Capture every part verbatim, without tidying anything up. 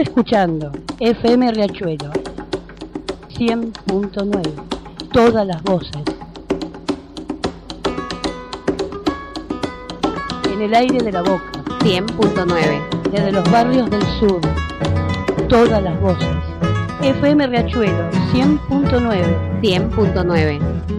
Escuchando F M Riachuelo cien punto nueve, todas las voces. En el aire de la boca, cien punto nueve. Desde los barrios del sur, todas las voces. F M Riachuelo cien punto nueve. cien punto nueve.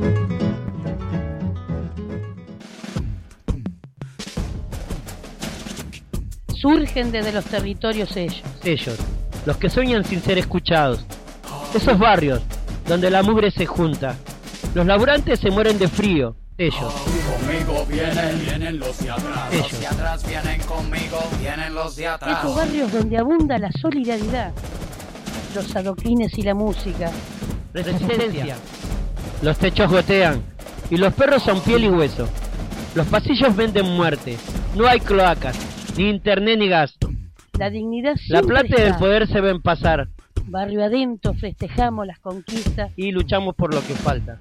Surgen desde los territorios ellos. Ellos, los que sueñan sin ser escuchados. Esos barrios donde la mugre se junta. Los laburantes se mueren de frío. Ellos. Conmigo vienen, vienen los de atrás. Ellos. Los de atrás vienen conmigo, vienen los de atrás. Esos barrios donde abunda la solidaridad. Los adoquines y la música. Resistencia. Los techos gotean y los perros son piel y hueso. Los pasillos venden muerte. No hay cloacas, ni internet ni gas. La dignidad La siempre plata y el está. poder se ven pasar. Barrio adentro festejamos las conquistas. Y luchamos por lo que falta.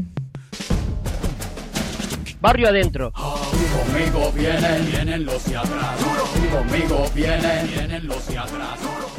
Barrio adentro. Conmigo vienen, vienen los de atrás. Conmigo vienen, vienen los de atrás.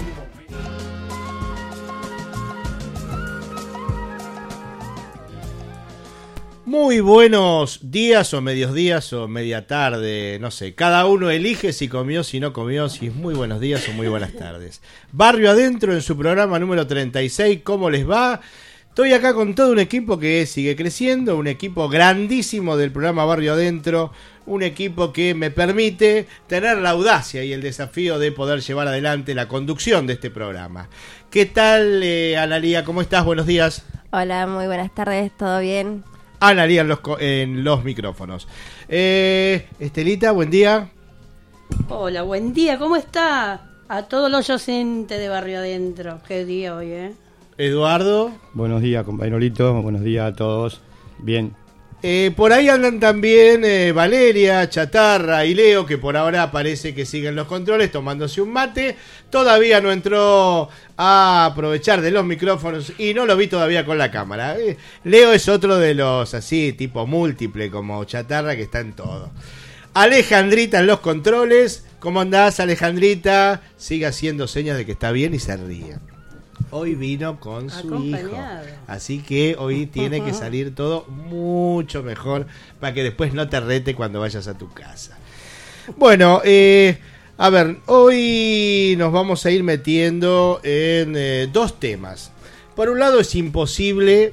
Muy buenos días o medios días o media tarde, no sé, cada uno elige si comió, si no comió, si es muy buenos días o muy buenas tardes. Barrio Adentro en su programa número treinta y seis, ¿cómo les va? Estoy acá con todo un equipo que sigue creciendo, un equipo grandísimo del programa Barrio Adentro, un equipo que me permite tener la audacia y el desafío de poder llevar adelante la conducción de este programa. ¿Qué tal, eh, Analía? ¿Cómo estás? Buenos días. Hola, muy buenas tardes, ¿todo bien? Analía en los, en los micrófonos. Eh, Estelita, buen día. Hola, buen día, ¿cómo está? A todos los oyentes de Barrio Adentro. Qué día hoy, ¿eh? Eduardo. Buenos días, compañerito. Buenos días a todos. Bien. Eh, por ahí andan también eh, Valeria, Chatarra y Leo, que por ahora parece que siguen los controles tomándose un mate. Todavía no entró a aprovechar de los micrófonos y no lo vi todavía con la cámara. Eh, Leo es otro de los así, tipo múltiple, como Chatarra, que está en todo. Alejandrita en los controles. ¿Cómo andás, Alejandrita? Sigue haciendo señas de que está bien y se ríe. Hoy vino con su hijo, así que hoy tiene que salir todo mucho mejor para que después no te rete cuando vayas a tu casa. Bueno, eh, a ver, hoy nos vamos a ir metiendo en eh, dos temas. Por un lado, es imposible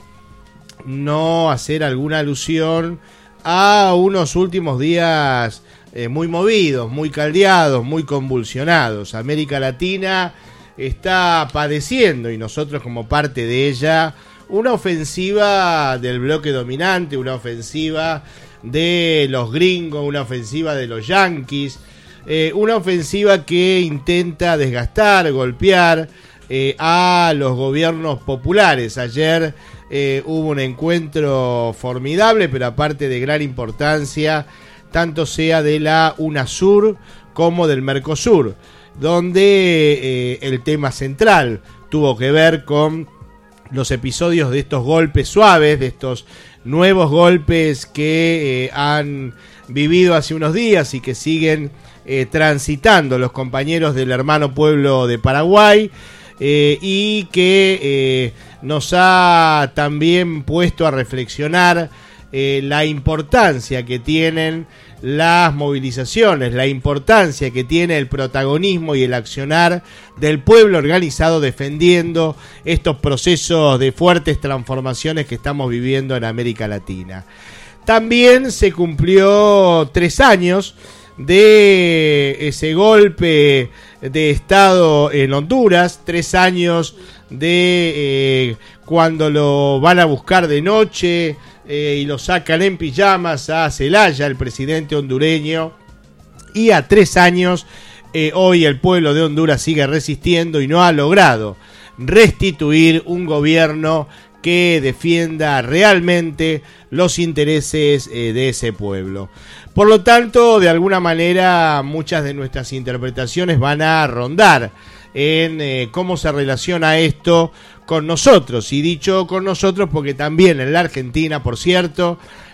no hacer alguna alusión a unos últimos días eh, muy movidos, muy caldeados, muy convulsionados. América Latina está padeciendo, y nosotros como parte de ella, una ofensiva del bloque dominante, una ofensiva de los gringos, una ofensiva de los yanquis, eh, una ofensiva que intenta desgastar, golpear eh, a los gobiernos populares. Ayer eh, hubo un encuentro formidable, pero aparte de gran importancia, tanto sea de la UNASUR como del Mercosur, donde eh, el tema central tuvo que ver con los episodios de estos golpes suaves, de estos nuevos golpes que eh, han vivido hace unos días y que siguen eh, transitando los compañeros del hermano pueblo de Paraguay, eh, y que eh, nos ha también puesto a reflexionar eh, la importancia que tienen las movilizaciones, la importancia que tiene el protagonismo y el accionar del pueblo organizado defendiendo estos procesos de fuertes transformaciones que estamos viviendo en América Latina. También se cumplió tres años de ese golpe de Estado en Honduras, tres años de eh, cuando lo van a buscar de noche, Eh, y lo sacan en pijamas a Zelaya, el presidente hondureño, y a tres años eh, hoy el pueblo de Honduras sigue resistiendo y no ha logrado restituir un gobierno que defienda realmente los intereses eh, de ese pueblo. Por lo tanto, de alguna manera, muchas de nuestras interpretaciones van a rondar en eh, cómo se relaciona esto con nosotros, y dicho con nosotros porque también en la Argentina, por cierto,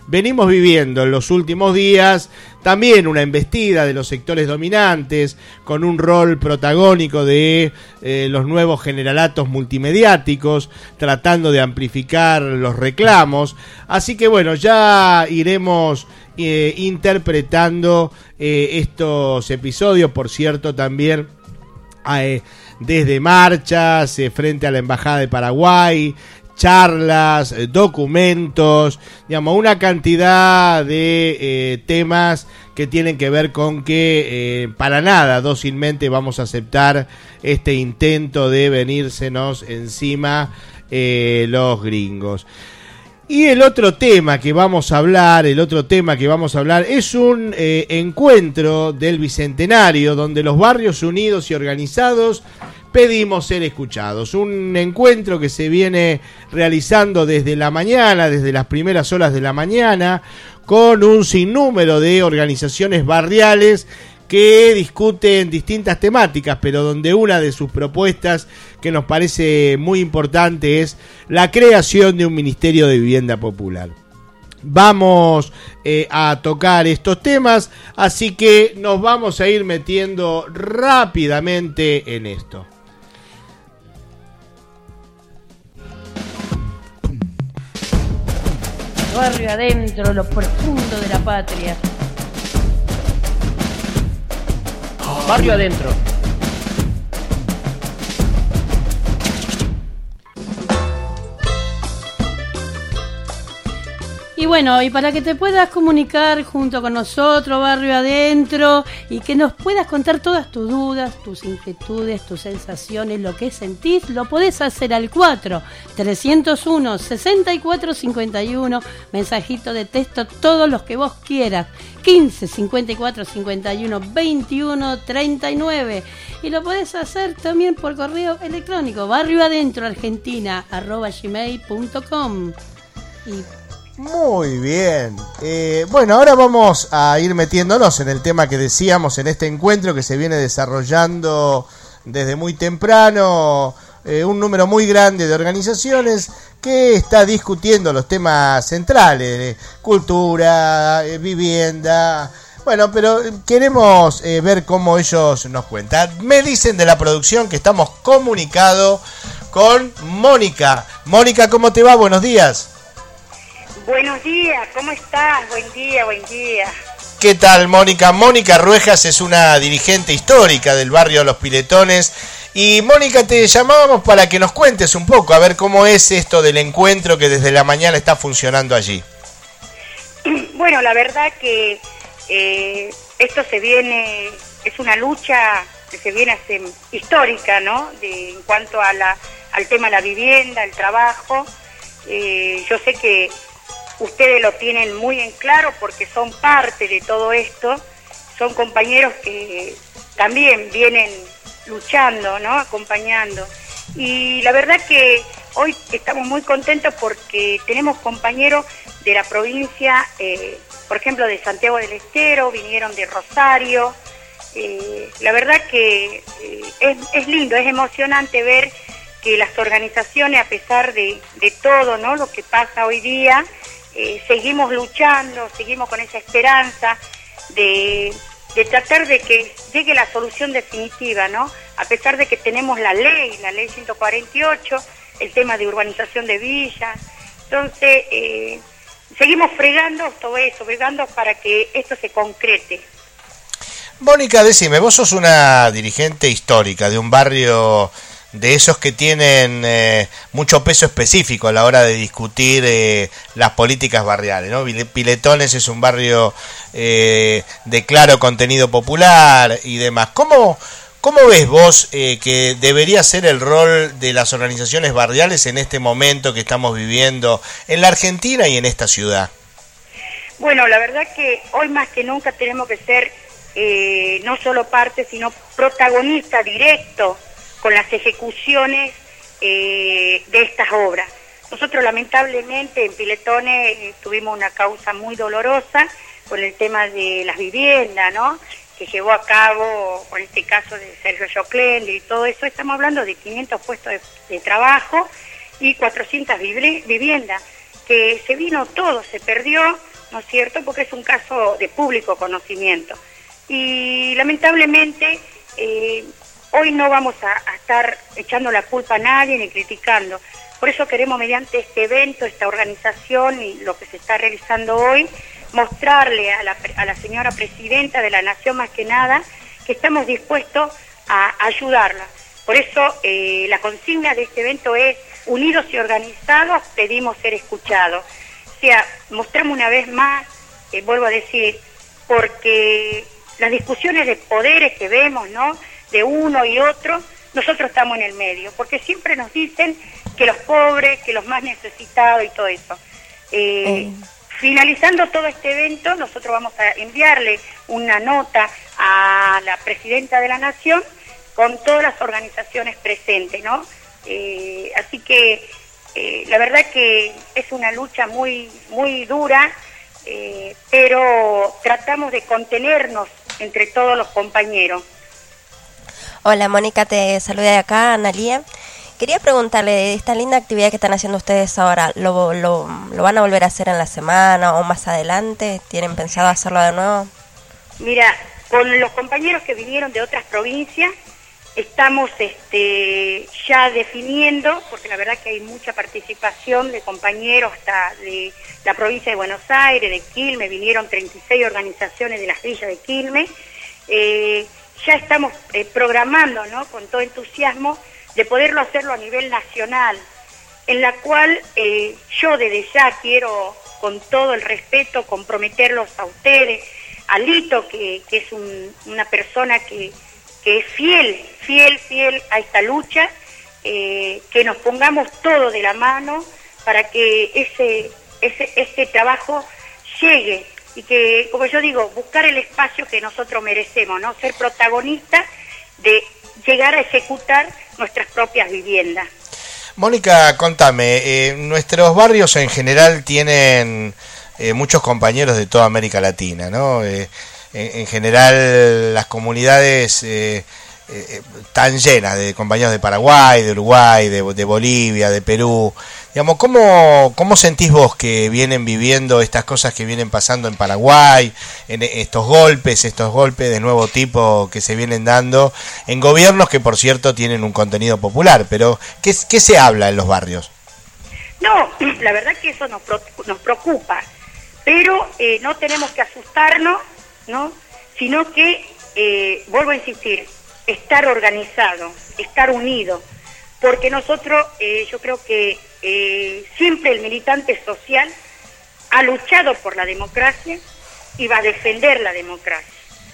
venimos viviendo en los últimos días también una embestida de los sectores dominantes, con un rol protagónico de eh, los nuevos generalatos multimediáticos, tratando de amplificar los reclamos. Así que bueno, ya iremos eh, interpretando eh, estos episodios, por cierto, también eh, desde marchas eh, frente a la Embajada de Paraguay, charlas, eh, documentos, digamos, una cantidad de eh, temas que tienen que ver con que eh, para nada dócilmente vamos a aceptar este intento de venírsenos encima eh, los gringos. Y el otro tema que vamos a hablar, el otro tema que vamos a hablar es un eh, encuentro del Bicentenario, donde los barrios unidos y organizados pedimos ser escuchados. Un encuentro que se viene realizando desde la mañana, desde las primeras horas de la mañana, con un sinnúmero de organizaciones barriales que discuten distintas temáticas, pero donde una de sus propuestas que nos parece muy importante es la creación de un Ministerio de Vivienda Popular. Vamos eh, a tocar estos temas, así que nos vamos a ir metiendo rápidamente en esto. Barrio adentro, lo profundo de la patria. Barrio adentro. Y bueno, y para que te puedas comunicar junto con nosotros, Barrio Adentro, y que nos puedas contar todas tus dudas, tus inquietudes, tus sensaciones, lo que sentís, lo podés hacer al cuatro trescientos uno sesenta y cuatro cincuenta y uno, mensajito de texto, todos los que vos quieras, quince cincuenta y cuatro cincuenta y uno veintiuno treinta y nueve, y lo podés hacer también por correo electrónico, barrioadentroargentina arroba gmail punto com. Y muy bien. Eh, bueno, ahora vamos a ir metiéndonos en el tema que decíamos en este encuentro que se viene desarrollando desde muy temprano. Eh, un número muy grande de organizaciones que está discutiendo los temas centrales, eh, cultura, eh, vivienda. Bueno, pero queremos eh, ver cómo ellos nos cuentan. Me dicen de la producción que estamos comunicados con Mónica. Mónica, ¿cómo te va? Buenos días. Buenos días, ¿cómo estás? Buen día, buen día. ¿Qué tal, Mónica? Mónica Ruejas es una dirigente histórica del barrio Los Piletones. Y Mónica, te llamábamos para que nos cuentes un poco, a ver cómo es esto del encuentro que desde la mañana está funcionando allí. Bueno, la verdad que eh, esto se viene, es una lucha que se viene hace, histórica, ¿no? De, en cuanto a la, al tema de la vivienda, el trabajo. Eh, yo sé que ustedes lo tienen muy en claro porque son parte de todo esto, son compañeros que también vienen luchando, ¿no? Acompañando. Y la verdad que hoy estamos muy contentos porque tenemos compañeros de la provincia, eh, por ejemplo de Santiago del Estero, vinieron de Rosario. Eh, la verdad que eh, es, es lindo, es emocionante ver que las organizaciones, a pesar de, de todo, ¿no? Lo que pasa hoy día, Eh, seguimos luchando, seguimos con esa esperanza de, de tratar de que llegue la solución definitiva, ¿no? A pesar de que tenemos la ley, la ley ciento cuarenta y ocho, el tema de urbanización de villas, entonces eh, seguimos fregando todo eso, fregando para que esto se concrete. Mónica, decime, vos sos una dirigente histórica de un barrio de esos que tienen eh, mucho peso específico a la hora de discutir eh, las políticas barriales, ¿no? Piletones es un barrio eh, de claro contenido popular y demás. ¿Cómo, cómo ves vos eh, que debería ser el rol de las organizaciones barriales en este momento que estamos viviendo en la Argentina y en esta ciudad? Bueno, la verdad que hoy más que nunca tenemos que ser eh, no solo parte, sino protagonista directo con las ejecuciones eh, de estas obras. Nosotros lamentablemente en Piletones eh, tuvimos una causa muy dolorosa con el tema de las viviendas, ¿no? Que llevó a cabo, con este caso de Sergio Joclén y todo eso, estamos hablando de quinientos puestos de, de trabajo y cuatrocientas viviendas, que se vino todo, se perdió ¿no es cierto? Porque es un caso de público conocimiento. Y lamentablemente eh, hoy no vamos a, a estar echando la culpa a nadie ni criticando. Por eso queremos, mediante este evento, esta organización y lo que se está realizando hoy, mostrarle a la, a la señora Presidenta de la Nación, más que nada, que estamos dispuestos a ayudarla. Por eso eh, la consigna de este evento es: unidos y organizados pedimos ser escuchados. O sea, mostramos una vez más, eh, vuelvo a decir, porque las discusiones de poderes que vemos, ¿no?, de uno y otro, nosotros estamos en el medio, porque siempre nos dicen que los pobres, que los más necesitados y todo eso. Eh, mm. Finalizando todo este evento, nosotros vamos a enviarle una nota a la Presidenta de la Nación con todas las organizaciones presentes, ¿no? Eh, así que eh, la verdad que es una lucha muy, muy dura, eh, pero tratamos de contenernos entre todos los compañeros. Hola Mónica, te saluda de acá, Analía. Quería preguntarle, de esta linda actividad que están haciendo ustedes ahora, ¿lo, lo, ¿lo van a volver a hacer en la semana o más adelante? ¿Tienen pensado hacerlo de nuevo? Mira, con los compañeros que vinieron de otras provincias, estamos este, ya definiendo, porque la verdad que hay mucha participación de compañeros hasta de la provincia de Buenos Aires, de Quilmes, vinieron treinta y seis organizaciones de las villas de Quilmes. Eh, ya estamos eh, programando, ¿no?, con todo entusiasmo, de poderlo hacerlo a nivel nacional, en la cual eh, yo desde ya quiero, con todo el respeto, comprometerlos a ustedes, a Lito, que, que es un, una persona que, que es fiel, fiel, fiel a esta lucha, eh, que nos pongamos todos de la mano para que ese, ese, ese trabajo llegue y que, como yo digo, buscar el espacio que nosotros merecemos, ¿no?, ser protagonistas de llegar a ejecutar nuestras propias viviendas. Mónica, contame, eh, nuestros barrios en general tienen eh, muchos compañeros de toda América Latina, ¿no? Eh, en, en general las comunidades eh, eh, están llenas de compañeros de Paraguay, de Uruguay, de, de Bolivia, de Perú. Digamos, ¿cómo, ¿cómo sentís vos que vienen viviendo estas cosas que vienen pasando en Paraguay, en estos golpes, estos golpes de nuevo tipo que se vienen dando en gobiernos que, por cierto, tienen un contenido popular? Pero, ¿qué, qué se habla en los barrios? No, la verdad que eso nos, nos preocupa, pero eh, no tenemos que asustarnos, ¿no?, sino que, eh, vuelvo a insistir, estar organizado, estar unido, porque nosotros, eh, yo creo que eh, siempre el militante social ha luchado por la democracia y va a defender la democracia.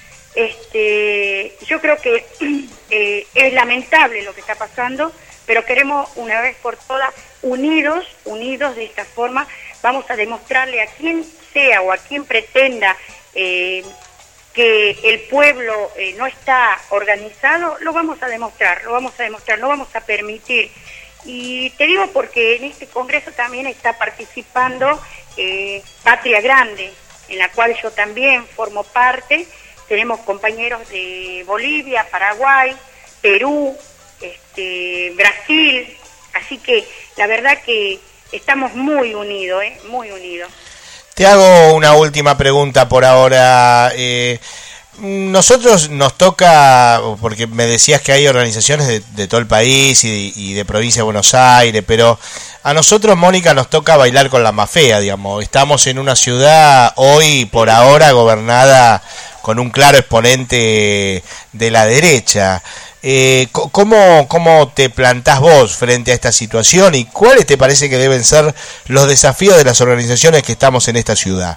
Este, yo creo que eh, es lamentable lo que está pasando, pero queremos una vez por todas, unidos, unidos de esta forma, vamos a demostrarle a quien sea o a quien pretenda eh, que el pueblo eh, no está organizado, lo vamos a demostrar, lo vamos a demostrar, no vamos a permitir. Y te digo porque en este congreso también está participando eh, Patria Grande, en la cual yo también formo parte. Tenemos compañeros de Bolivia, Paraguay, Perú, este, Brasil, así que la verdad que estamos muy unidos, ¿eh? muy unidos. Te hago una última pregunta por ahora. Eh, nosotros nos toca, porque me decías que hay organizaciones de, de todo el país y, y de provincia de Buenos Aires, pero a nosotros, Mónica, nos toca bailar con la más fea, digamos. Estamos en una ciudad hoy, por ahora, gobernada con un claro exponente de la derecha. Eh, ¿cómo, ¿Cómo te plantás vos frente a esta situación y cuáles te parece que deben ser los desafíos de las organizaciones que estamos en esta ciudad?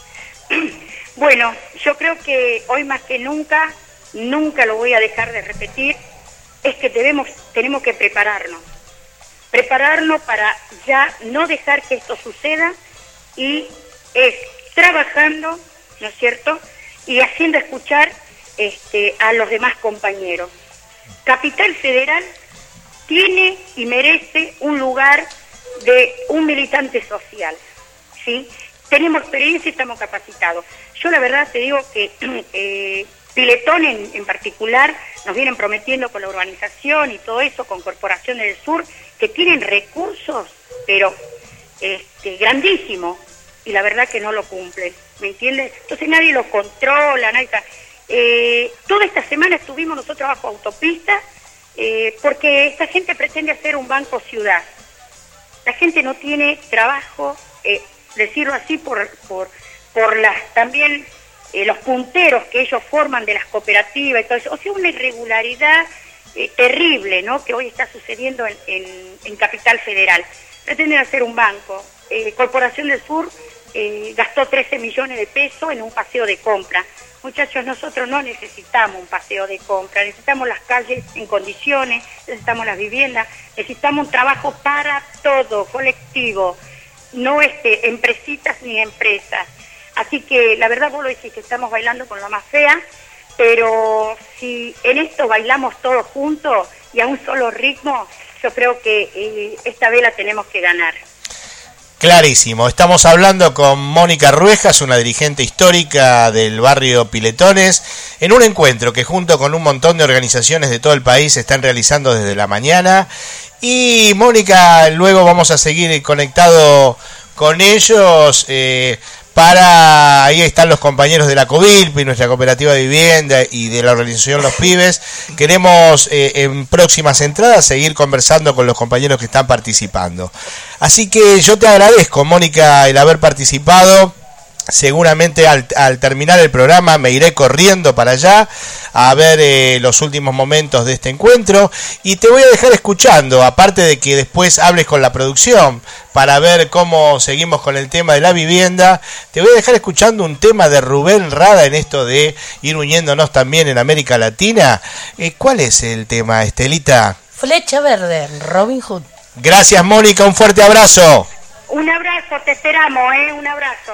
Bueno, yo creo que hoy más que nunca, nunca lo voy a dejar de repetir, es que debemos, tenemos que prepararnos. Prepararnos para ya no dejar que esto suceda y es trabajando, ¿no es cierto?, y haciendo escuchar este, a los demás compañeros. Capital Federal tiene y merece un lugar de un militante social, ¿sí? Tenemos experiencia y estamos capacitados. Yo la verdad te digo que eh, Piletón en, en particular nos vienen prometiendo con la urbanización y todo eso, con Corporación del Sur, que tienen recursos, pero este, grandísimos, y la verdad que no lo cumplen, ¿me entiendes? Entonces nadie lo controla, nadie está... Eh, toda esta semana estuvimos nosotros bajo autopista eh, porque esta gente pretende hacer un banco ciudad. La gente no tiene trabajo, eh, decirlo así, por, por, por las también eh, los punteros que ellos forman de las cooperativas y todo eso. O sea, una irregularidad eh, terrible, ¿no?, que hoy está sucediendo en, en, en Capital Federal. Pretenden hacer un banco. Eh, Corporación del Sur eh, gastó trece millones de pesos en un paseo de compra. Muchachos, nosotros no necesitamos un paseo de compra, necesitamos las calles en condiciones, necesitamos las viviendas, necesitamos un trabajo para todo, colectivo, no este, empresitas ni empresas. Así que la verdad vos lo dijiste, estamos bailando con la más fea, pero si en esto bailamos todos juntos y a un solo ritmo, yo creo que eh, esta vez la tenemos que ganar. Clarísimo, estamos hablando con Mónica Ruejas, una dirigente histórica del barrio Piletones, en un encuentro que junto con un montón de organizaciones de todo el país se están realizando desde la mañana. Y Mónica, luego vamos a seguir conectado con ellos eh, para... Ahí están los compañeros de la COVILPI, nuestra cooperativa de vivienda, y de la organización Los Pibes. Queremos eh, en próximas entradas seguir conversando con los compañeros que están participando. Así que yo te agradezco, Mónica, el haber participado. Seguramente al, al terminar el programa me iré corriendo para allá a ver eh, los últimos momentos de este encuentro, y te voy a dejar escuchando, aparte de que después hables con la producción para ver cómo seguimos con el tema de la vivienda. Te voy a dejar escuchando un tema de Rubén Rada en esto de ir uniéndonos también en América Latina. Eh, ¿Cuál es el tema, Estelita? Flecha Verde, Robin Hood. Gracias, Mónica, un fuerte abrazo. Un abrazo, te esperamos, ¿eh? Un abrazo.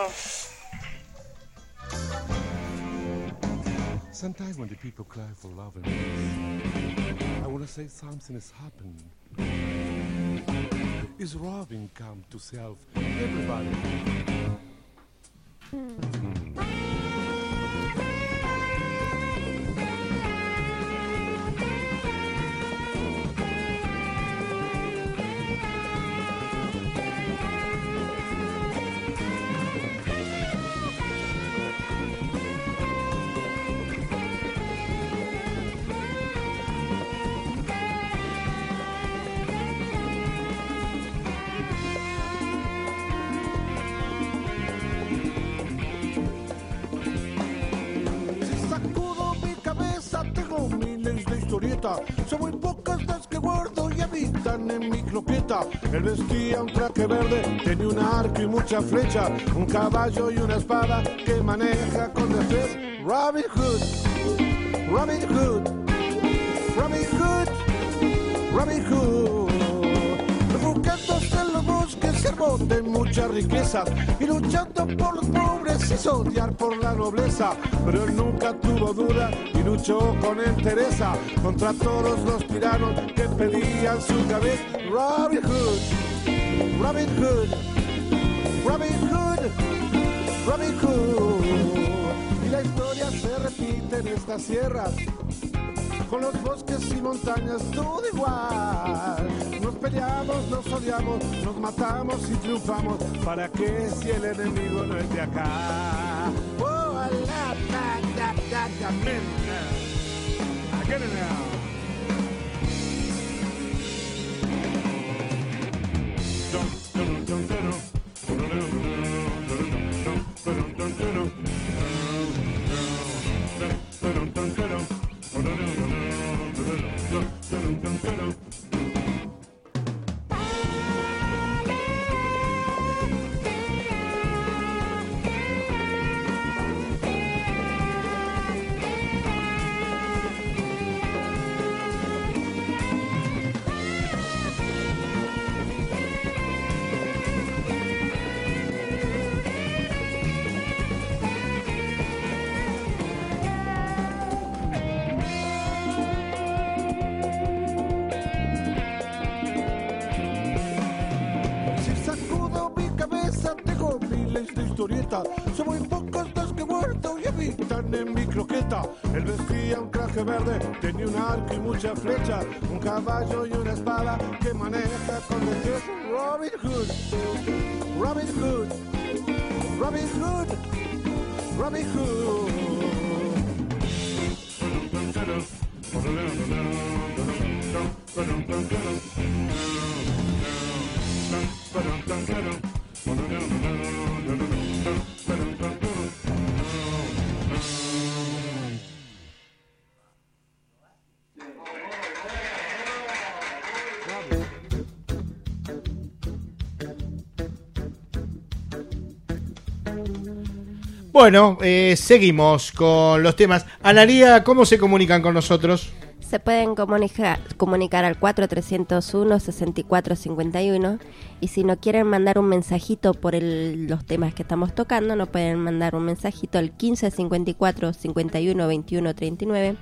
Sometimes when the people cry for love and peace, I want to say something has happened. Is Robin come to save everybody? Hmm. Son muy pocas las que guardo y habitan en mi cloqueta. Él vestía un traje verde, tenía un arco y mucha flecha, un caballo y una espada que maneja con destreza. Robin Hood, Robin Hood, Robin Hood, Robin Hood. Refugiándose en los bosques, se armó de mucha riqueza y luchando por los pobres hizo odiar por la nobleza. Pero él nunca tuvo duda y luchó con entereza contra todos los tiranos que pedían su cabeza. Robin Hood, Robin Hood, Robin Hood, Robin Hood. Y la historia se repite en estas sierras, con los bosques y montañas todo igual. Nos peleamos, nos odiamos, nos matamos y triunfamos. ¿Para qué si el enemigo no es de acá? Oh, I love that, that, that, that, I get it now. Son muy pocos los que muerto y habitan en mi croqueta. Él vestía un traje traje verde tenía un arco y mucha flecha, un caballo y una espada que maneja con destreza. Robin Hood, Robin Hood, Robin Hood, Robin Hood. Bueno, eh, seguimos con los temas. Analía, ¿cómo se comunican con nosotros? Se pueden comunicar, comunicar al cuatro tres cero uno, seis cuatro cinco uno y si no quieren mandar un mensajito por el, los temas que estamos tocando, nos pueden mandar un mensajito al quince cincuenta y cuatro cincuenta y uno veintiuno treinta y nueve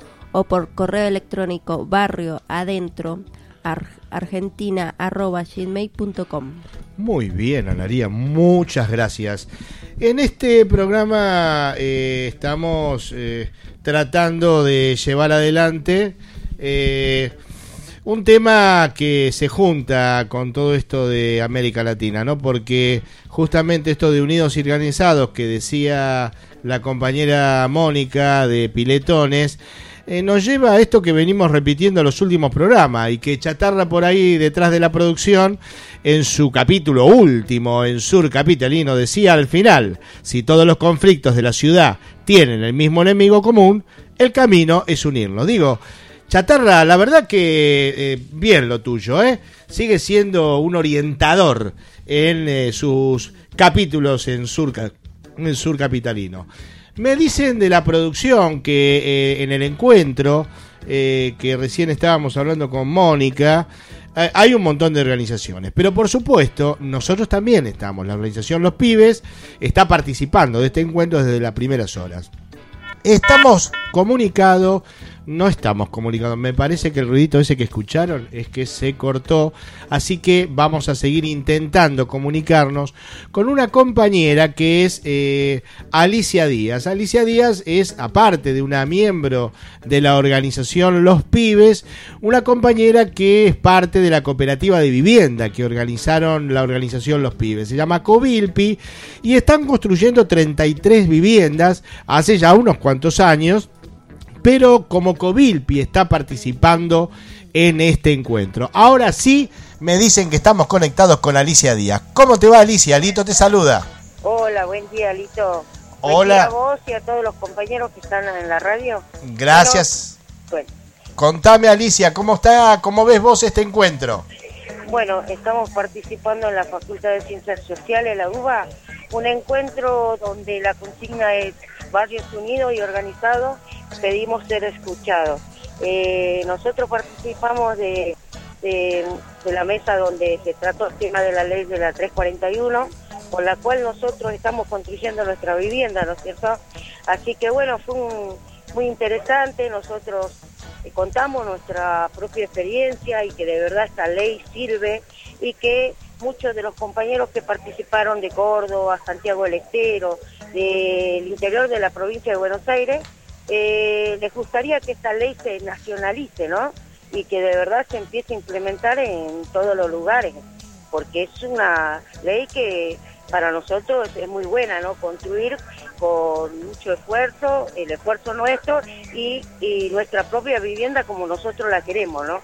o por correo electrónico barrio adentro ar, argentina arroba gmail punto com. Muy bien, Analía, muchas gracias. En este programa eh, estamos eh, tratando de llevar adelante eh, un tema que se junta con todo esto de América Latina, ¿no? Porque justamente esto de Unidos y Organizados que decía la compañera Mónica de Piletones, Eh, nos lleva a esto que venimos repitiendo en los últimos programas y que Chatarra por ahí detrás de la producción en su capítulo último en Sur Capitalino decía al final: si todos los conflictos de la ciudad tienen el mismo enemigo común, el camino es unirnos. Digo, Chatarra, la verdad que eh, bien lo tuyo, ¿eh? Sigue siendo un orientador en eh, sus capítulos en Sur, en Sur Capitalino. Me dicen de la producción que eh, en el encuentro eh, que recién estábamos hablando con Mónica, eh, hay un montón de organizaciones, pero por supuesto nosotros también estamos, la organización Los Pibes está participando de este encuentro desde las primeras horas. Estamos comunicados, no estamos comunicados, me parece que el ruidito ese que escucharon es que se cortó, así que vamos a seguir intentando comunicarnos con una compañera que es eh, Alicia Díaz. Alicia Díaz es, aparte de una miembro de la organización Los Pibes, una compañera que es parte de la cooperativa de vivienda que organizaron la organización Los Pibes. Se llama Covilpi y están construyendo treinta y tres viviendas hace ya unos cuantos años. Pero como Covilpi está participando en este encuentro. Ahora sí me dicen que estamos conectados con Alicia Díaz. ¿Cómo te va, Alicia? Lito te saluda. Hola, buen día, Lito. Hola. Buen día a vos y a todos los compañeros que están en la radio. Gracias. Bueno, Contame, Alicia, ¿cómo está, cómo ves vos este encuentro? Bueno, estamos participando en la Facultad de Ciencias Sociales, la U B A, un encuentro donde la consigna es Barrios Unidos y Organizados, pedimos ser escuchados. Eh, nosotros participamos de, de, de la mesa donde se trató el tema de la ley de la trescientos cuarenta y uno, con la cual nosotros estamos construyendo nuestra vivienda, ¿no es cierto? Así que bueno, fue un, muy interesante, nosotros eh, contamos nuestra propia experiencia y que de verdad esta ley sirve y que muchos de los compañeros que participaron de Córdoba, Santiago del Estero, del interior de la provincia de Buenos Aires, eh, les gustaría que esta ley se nacionalice, ¿no? Y que de verdad se empiece a implementar en todos los lugares, porque es una ley que para nosotros es muy buena, ¿no? Construir con mucho esfuerzo, el esfuerzo nuestro y, y nuestra propia vivienda como nosotros la queremos, ¿no?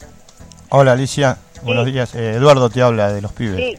Hola, Alicia, sí. Buenos días. Eh, Eduardo te habla de Los Pibes. Sí.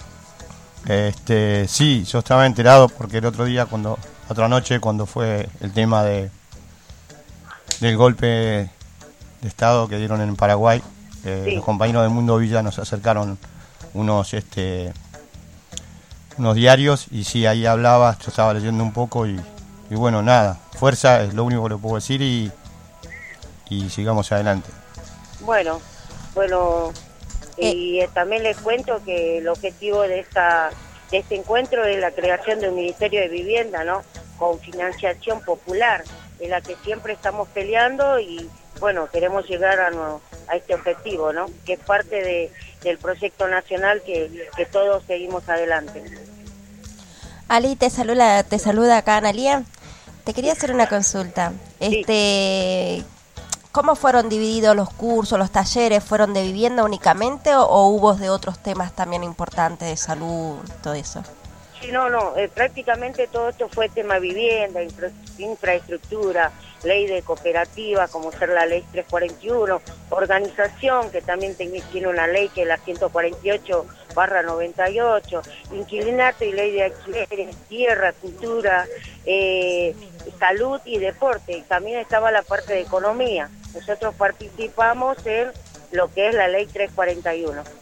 Este, sí, yo estaba enterado porque el otro día, cuando otra noche, cuando fue el tema de del golpe de Estado que dieron en Paraguay, eh, sí. Los compañeros del Mundo Villa nos acercaron unos este unos diarios y sí, ahí hablaba, yo estaba leyendo un poco y, y bueno, nada, fuerza es lo único que le puedo decir y, y sigamos adelante. Bueno, bueno, y eh. también les cuento que el objetivo de esta de este encuentro es la creación de un Ministerio de Vivienda, ¿no? Con financiación popular, en la que siempre estamos peleando y bueno, queremos llegar a, no, a este objetivo, ¿no? Que es parte de, del proyecto nacional que, que todos seguimos adelante. Ali, te saluda, te saluda acá Analía. Te quería hacer una consulta. Este, ¿cómo fueron divididos los cursos, los talleres? ¿Fueron de vivienda únicamente o, o hubo de otros temas también importantes, de salud, todo eso? Sí, no, no, eh, prácticamente todo esto fue tema vivienda, infra, infraestructura, ley de cooperativa, como ser la ley trescientos cuarenta y uno, organización, que también tiene una ley que es la ciento cuarenta y ocho barra noventa y ocho, inquilinato y ley de alquileres, tierra, cultura, eh, salud y deporte, y también estaba la parte de economía. Nosotros participamos en lo que es la ley trescientos cuarenta y uno.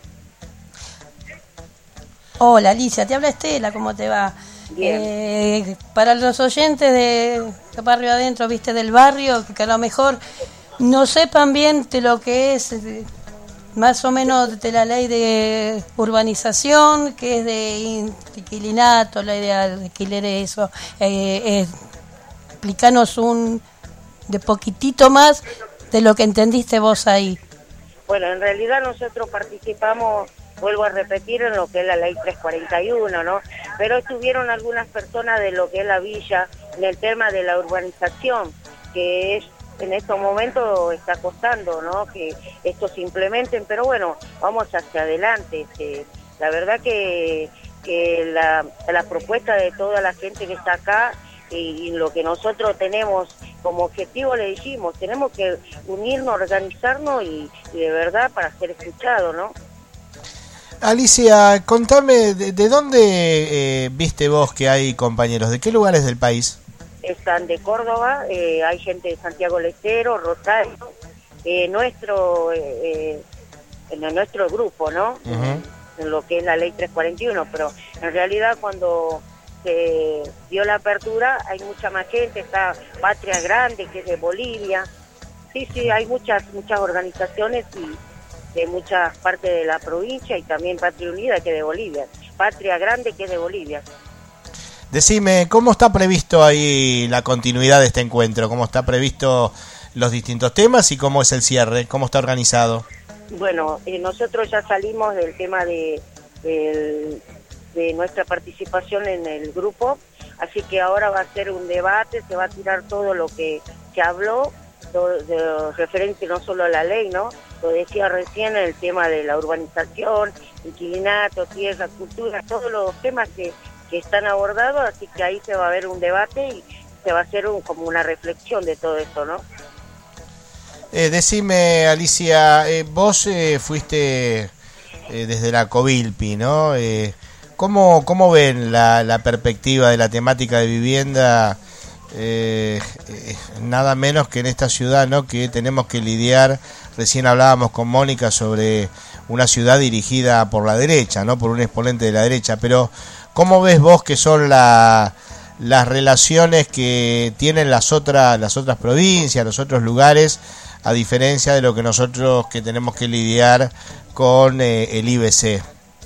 Hola Alicia, te habla Estela, ¿cómo te va? Bien. Eh, para los oyentes de Barrio Adentro, viste, del barrio, que a lo mejor no sepan bien de lo que es, eh, más o menos de la ley de urbanización, que es de inquilinato, ley de alquileres, eso, eh, eh, explícanos un de poquitito más de lo que entendiste vos ahí. Bueno, en realidad nosotros participamos, vuelvo a repetir, en lo que es la ley trescientos cuarenta y uno, ¿no? Pero estuvieron algunas personas de lo que es la villa en el tema de la urbanización, que es en estos momentos está costando, ¿no? Que esto se implementen, pero bueno, vamos hacia adelante. Este, la verdad que, que la, la propuesta de toda la gente que está acá y, y lo que nosotros tenemos como objetivo, le dijimos, tenemos que unirnos, organizarnos y, y de verdad para ser escuchados, ¿no? Alicia, contame, ¿de, de dónde eh, viste vos que hay compañeros? ¿De qué lugares del país? Están de Córdoba, eh, hay gente de Santiago del Estero, Rosario, eh, nuestro eh, en nuestro grupo, ¿no? Uh-huh. En lo que es la ley trescientos cuarenta y uno, pero en realidad cuando se dio la apertura hay mucha más gente, está Patria Grande, que es de Bolivia, sí, sí, hay muchas, muchas organizaciones y de muchas partes de la provincia y también Patria Unida, que es de Bolivia, Patria Grande, que es de Bolivia. Decime, ¿cómo está previsto ahí la continuidad de este encuentro? ¿Cómo está previsto los distintos temas y cómo es el cierre? ¿Cómo está organizado? Bueno, eh, nosotros ya salimos del tema de, de, de nuestra participación en el grupo, así que ahora va a ser un debate, se va a tirar todo lo que se habló, todo, de, referente no solo a la ley, ¿no? Lo decía recién, el tema de la urbanización, inquilinato, tierra, cultura, todos los temas que, que están abordados, así que ahí se va a ver un debate y se va a hacer un, como una reflexión de todo esto, ¿no? Eh, decime, Alicia, eh, vos eh, fuiste eh, desde la Covilpi, ¿no? Eh, ¿cómo, ¿Cómo ven la, la perspectiva de la temática de vivienda? Eh, eh, nada menos que en esta ciudad, ¿no? Que tenemos que lidiar. Recién hablábamos con Mónica sobre una ciudad dirigida por la derecha, ¿no? Por un exponente de la derecha, pero ¿cómo ves vos que son la, las relaciones que tienen las otras las otras provincias, los otros lugares, a diferencia de lo que nosotros que tenemos que lidiar con eh, el I B C?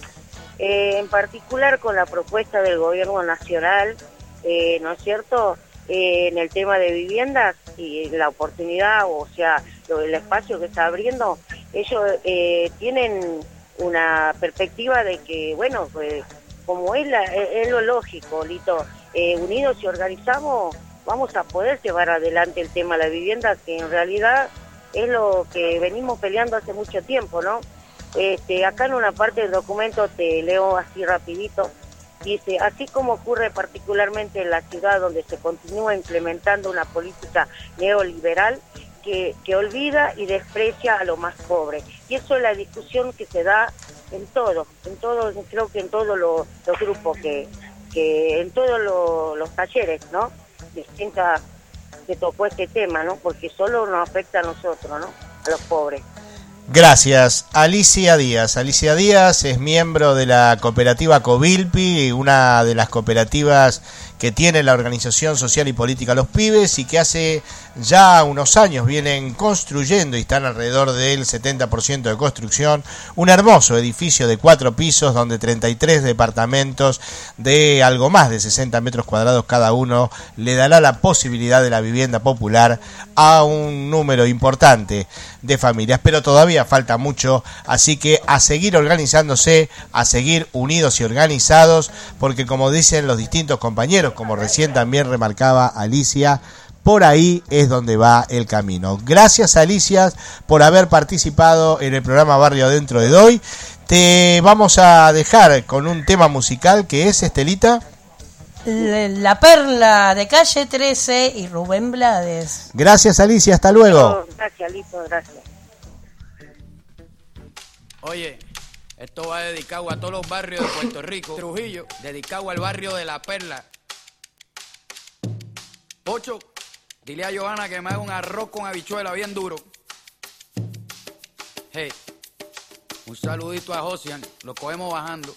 Eh, en particular con la propuesta del gobierno nacional, eh, ¿no es cierto?, eh, en el tema de viviendas y la oportunidad, o sea, el espacio que está abriendo, ellos eh, tienen una perspectiva de que, bueno, pues, como es, la, es lo lógico, Lito, eh, unidos y organizamos, vamos a poder llevar adelante el tema de la vivienda, que en realidad es lo que venimos peleando hace mucho tiempo, ¿no? Este, acá en una parte del documento, te leo así rapidito, dice, así como ocurre particularmente en la ciudad donde se continúa implementando una política neoliberal que, que olvida y desprecia a lo más pobre. Y eso es la discusión que se da en todo, en todo, creo que en todos los, los grupos, que, que en todos los, los talleres, ¿no? Distintas que tocó este tema, ¿no? Porque solo nos afecta a nosotros, ¿no? A los pobres. Gracias. Alicia Díaz. Alicia Díaz es miembro de la cooperativa Covilpi, una de las cooperativas que tiene la organización social y política Los Pibes y que hace ya unos años vienen construyendo y están alrededor del setenta por ciento de construcción, un hermoso edificio de cuatro pisos donde treinta y tres departamentos de algo más de sesenta metros cuadrados cada uno le dará la posibilidad de la vivienda popular a un número importante de familias, pero todavía falta mucho, así que a seguir organizándose, a seguir unidos y organizados, porque como dicen los distintos compañeros pero como recién también remarcaba Alicia, por ahí es donde va el camino. Gracias, Alicia, por haber participado en el programa Barrio Adentro de hoy. Te vamos a dejar con un tema musical que es, Estelita. La Perla de Calle trece y Rubén Blades. Gracias, Alicia, hasta luego. Gracias, Lito, gracias. Oye, esto va dedicado a todos los barrios de Puerto Rico. Trujillo, dedicado al barrio de La Perla. Pocho, dile a Johanna que me haga un arroz con habichuela bien duro. Hey, un saludito a Josian, lo cogemos bajando.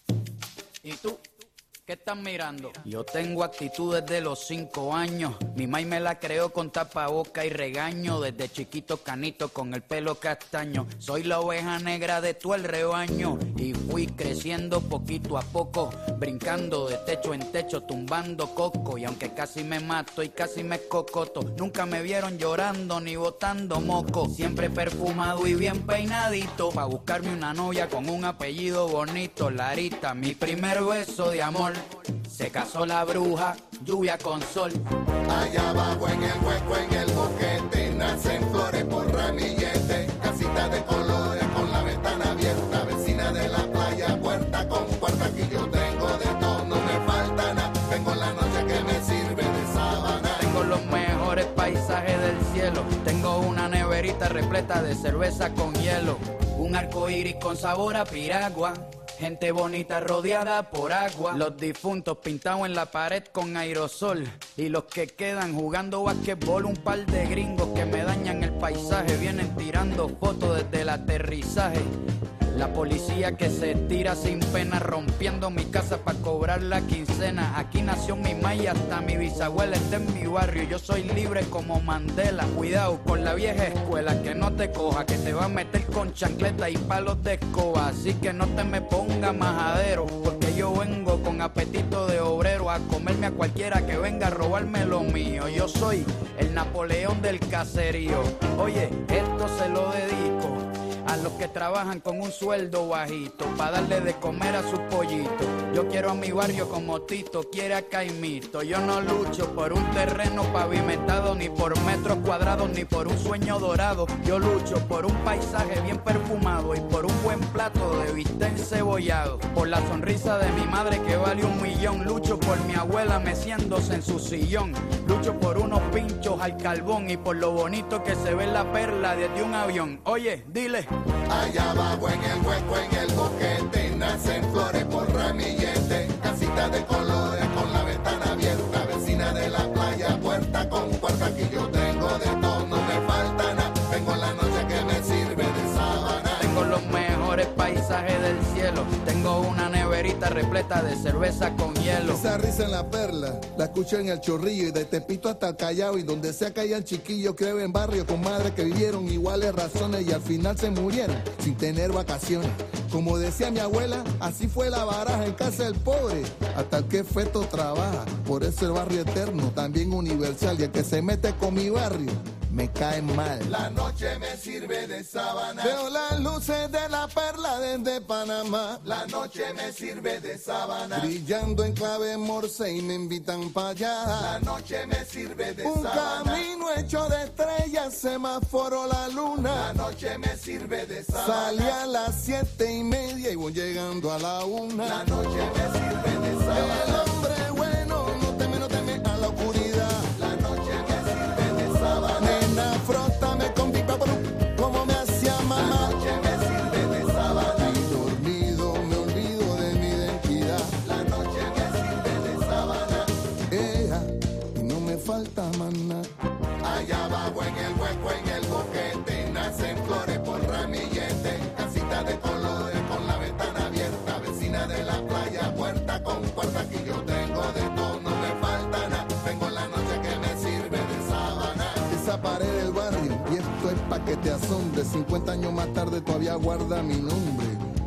¿Y tú? ¿Qué estás mirando? Yo tengo actitud desde los cinco años. Mi mai me la creó con tapaboca y regaño. Desde chiquito canito con el pelo castaño. Soy la oveja negra de todo el rebaño. Y fui creciendo poquito a poco. Brincando de techo en techo, tumbando coco. Y aunque casi me mato y casi me cocoto, nunca me vieron llorando ni botando moco. Siempre perfumado y bien peinadito. Pa' buscarme una novia con un apellido bonito. Larita, mi primer beso de amor. Se casó la bruja, lluvia con sol. Allá abajo en el hueco, en el boquete, nacen flores por ramillete. Casita de colores con la ventana abierta. Vecina de la playa, puerta con puerta. Aquí yo tengo de todo, no me falta nada. Tengo la noche que me sirve de sábana. Tengo los mejores paisajes del cielo. Tengo una neverita repleta de cerveza con hielo. Un arco iris con sabor a piragua. Gente bonita rodeada por agua. Los difuntos pintados en la pared con aerosol. Y los que quedan jugando basquetbol. Un par de gringos que me dañan el paisaje. Vienen tirando fotos desde el aterrizaje. La policía que se tira sin pena, rompiendo mi casa para cobrar la quincena. Aquí nació mi mai, hasta mi bisabuela está en mi barrio. Yo soy libre como Mandela. Cuidado con la vieja escuela, que no te coja, que te va a meter con chancleta y palos de escoba. Así que no te me ponga majadero, porque yo vengo con apetito de obrero a comerme a cualquiera que venga a robarme lo mío. Yo soy el Napoleón del caserío. Oye, esto se lo dedico a los que trabajan con un sueldo bajito, pa' darle de comer a sus pollitos. Yo quiero a mi barrio como Tito quiere a Caimito. Yo no lucho por un terreno pavimentado, ni por metros cuadrados, ni por un sueño dorado. Yo lucho por un paisaje bien perfumado y por un buen plato de bistec encebollado. Por la sonrisa de mi madre que vale un millón. Lucho por mi abuela meciéndose en su sillón. Lucho por unos pinchos al carbón y por lo bonito que se ve la perla desde un avión. Oye, dile. Allá abajo en el hueco, en el boquete, nacen flores por ramillete. Casita de colores con la ventana abierta. Vecina de la playa, puerta con puerta. Aquí yo tengo de todo, no me falta nada. Tengo la noche que me sirve de sábana. Tengo los mejores paisajes del cielo. Tengo una neverita repleta de cerveza con hielo. Esa risa en la perla, la escucho en el Chorrillo y de Tepito hasta el Callao. Y donde sea que hayan chiquillos, creo en barrio con madres que vivieron iguales razones y al final se murieron sin tener vacaciones. Como decía mi abuela, así fue la baraja en casa del pobre, hasta el que feto trabaja. Por eso el barrio eterno, también universal, y el que se mete con mi barrio me cae mal. La noche me sirve de sábana. Veo las luces de la perla desde Panamá. La noche me sirve de sábana. Brillando en clave morse y me invitan para allá. La noche me sirve de Un sábana. Un camino hecho de estrellas, semáforo la luna. La noche me sirve de sábana. Salí a las siete y media y voy llegando a la una. La noche me sirve de sábana. El hombre bueno no teme, no teme a la oscuridad. La noche me sirve de sábana. Frótame con pipa como me hacía mamá. La noche me sirve de sábana. Y dormido me olvido de mi identidad. La noche me sirve de sábana. Ea, y no me falta más nada. Allá abajo en el hueco, en el boquete, nacen flores por ramillete. Casita de colores con la ventana abierta. Vecina de la playa, puerta con puerta. Aquí yo tengo de todo, no me falta nada. Tengo la noche que me sirve de sábana. Esa pared del barrio, y esto es pa' que te asombre. cincuenta años más tarde todavía guarda mi nombre.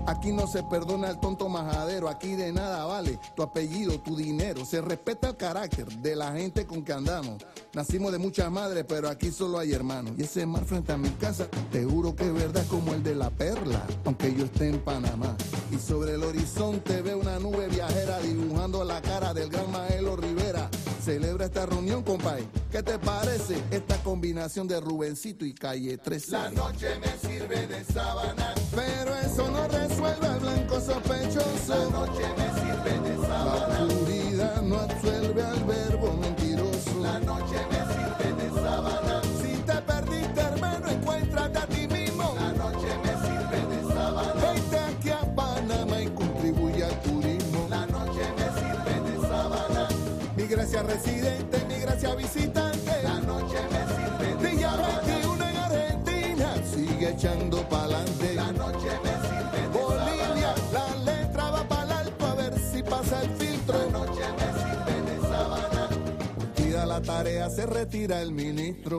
Aquí no se perdona al tonto majadero, aquí de nada vale tu apellido, tu dinero. Se respeta el carácter de la gente con que andamos. Nacimos de muchas madres, pero aquí solo hay hermanos. Y ese mar frente a mi casa, te juro que es verdad como el de la perla, aunque yo esté en Panamá. Y sobre el horizonte veo una nube viajera dibujando la cara del gran Maelo Rivera. Celebra esta reunión, compay. ¿Qué te parece esta combinación de Rubencito y Calle trece? La noche me sirve de sábana, pero eso no resuelve al blanco sospechoso. La noche me sirve de sábana. La oscuridad no absuelve al verbo mentiroso. La noche me sirve de sábana. Si te perdiste, hermano, encuéntrate a ti mismo. La noche me sirve de sábana. Vente aquí a Panamá y contribuye al turismo. La noche me sirve de sábana. Mi gracia residente, mi gracia visitante. La noche me sirve de Día veintiuno en Argentina, sigue echando pa'lante. La noche me sirve de Bolivia, la letra va pa'l alto a ver si pasa el filtro. La noche me sirve de sábana. Cumplida la tarea, se retira el ministro.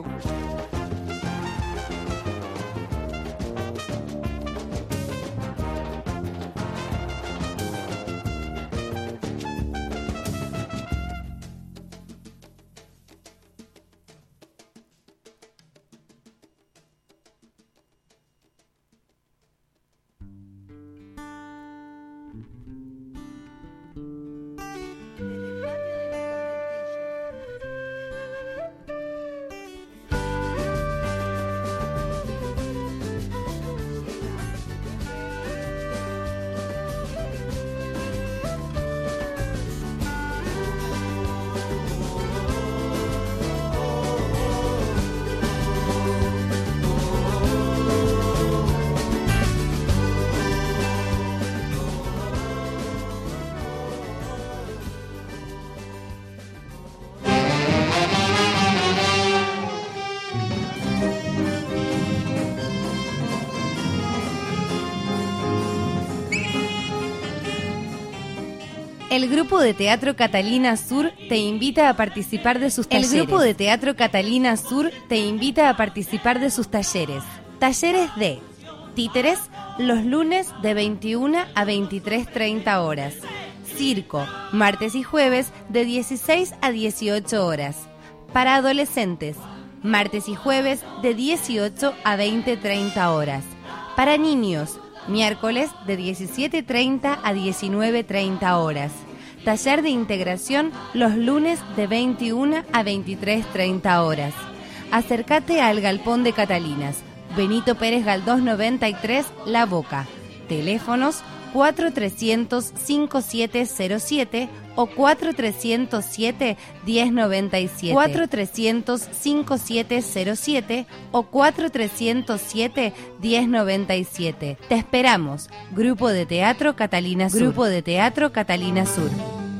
El Grupo de Teatro Catalina Sur te invita a participar de sus talleres. El Grupo de Teatro Catalina Sur te invita a participar de sus talleres. Talleres de títeres los lunes de veintiuna a veintitrés treinta horas. Circo, martes y jueves de dieciséis a dieciocho horas. Para adolescentes, martes y jueves de dieciocho a veinte treinta horas. Para niños, miércoles de diecisiete treinta a diecinueve treinta horas. Taller de integración los lunes de veintiuna a veintitrés treinta horas. Acércate al Galpón de Catalinas, Benito Pérez Galdós noventa y tres, La Boca. Teléfonos cuatro trescientos cinco siete cero siete o cuatro trescientos siete diez noventa y siete. cuatro trescientos cinco siete cero siete o cuatro trescientos siete diez noventa y siete. Te esperamos. Grupo de Teatro Catalina Sur. Grupo de Teatro Catalina Sur.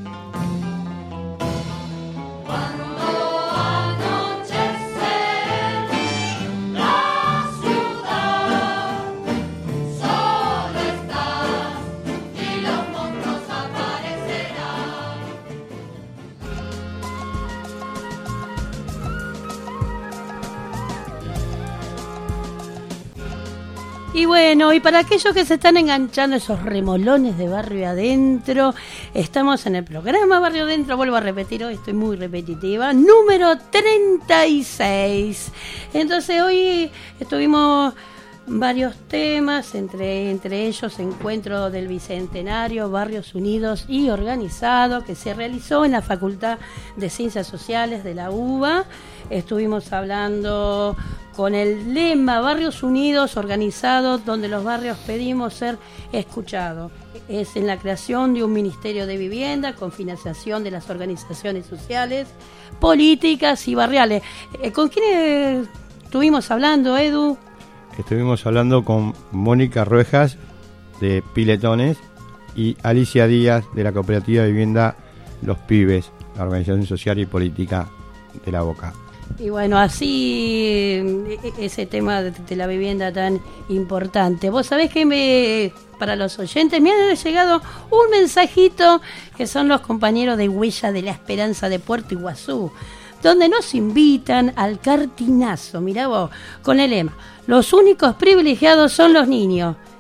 Y bueno, y para aquellos que se están enganchando esos remolones de Barrio Adentro, estamos en el programa Barrio Adentro, vuelvo a repetir, hoy estoy muy repetitiva, número treinta y seis. Entonces hoy estuvimos varios temas, entre, entre ellos encuentro del Bicentenario, Barrios Unidos y Organizado, que se realizó en la Facultad de Ciencias Sociales de la U B A. Estuvimos hablando con el lema Barrios Unidos Organizados, donde los barrios pedimos ser escuchados. Es en la creación de un Ministerio de Vivienda con financiación de las organizaciones sociales, políticas y barriales. ¿Con quién estuvimos hablando, Edu? Estuvimos hablando con Mónica Ruejas de Piletones y Alicia Díaz de la Cooperativa de Vivienda Los Pibes, la organización social y política de La Boca. Y bueno, así ese tema de la vivienda tan importante. Vos sabés que me, para los oyentes me han llegado un mensajito que son los compañeros de Huella de la Esperanza de Puerto Iguazú, donde nos invitan al cartinazo, mirá vos, con el lema: los únicos privilegiados son los niños.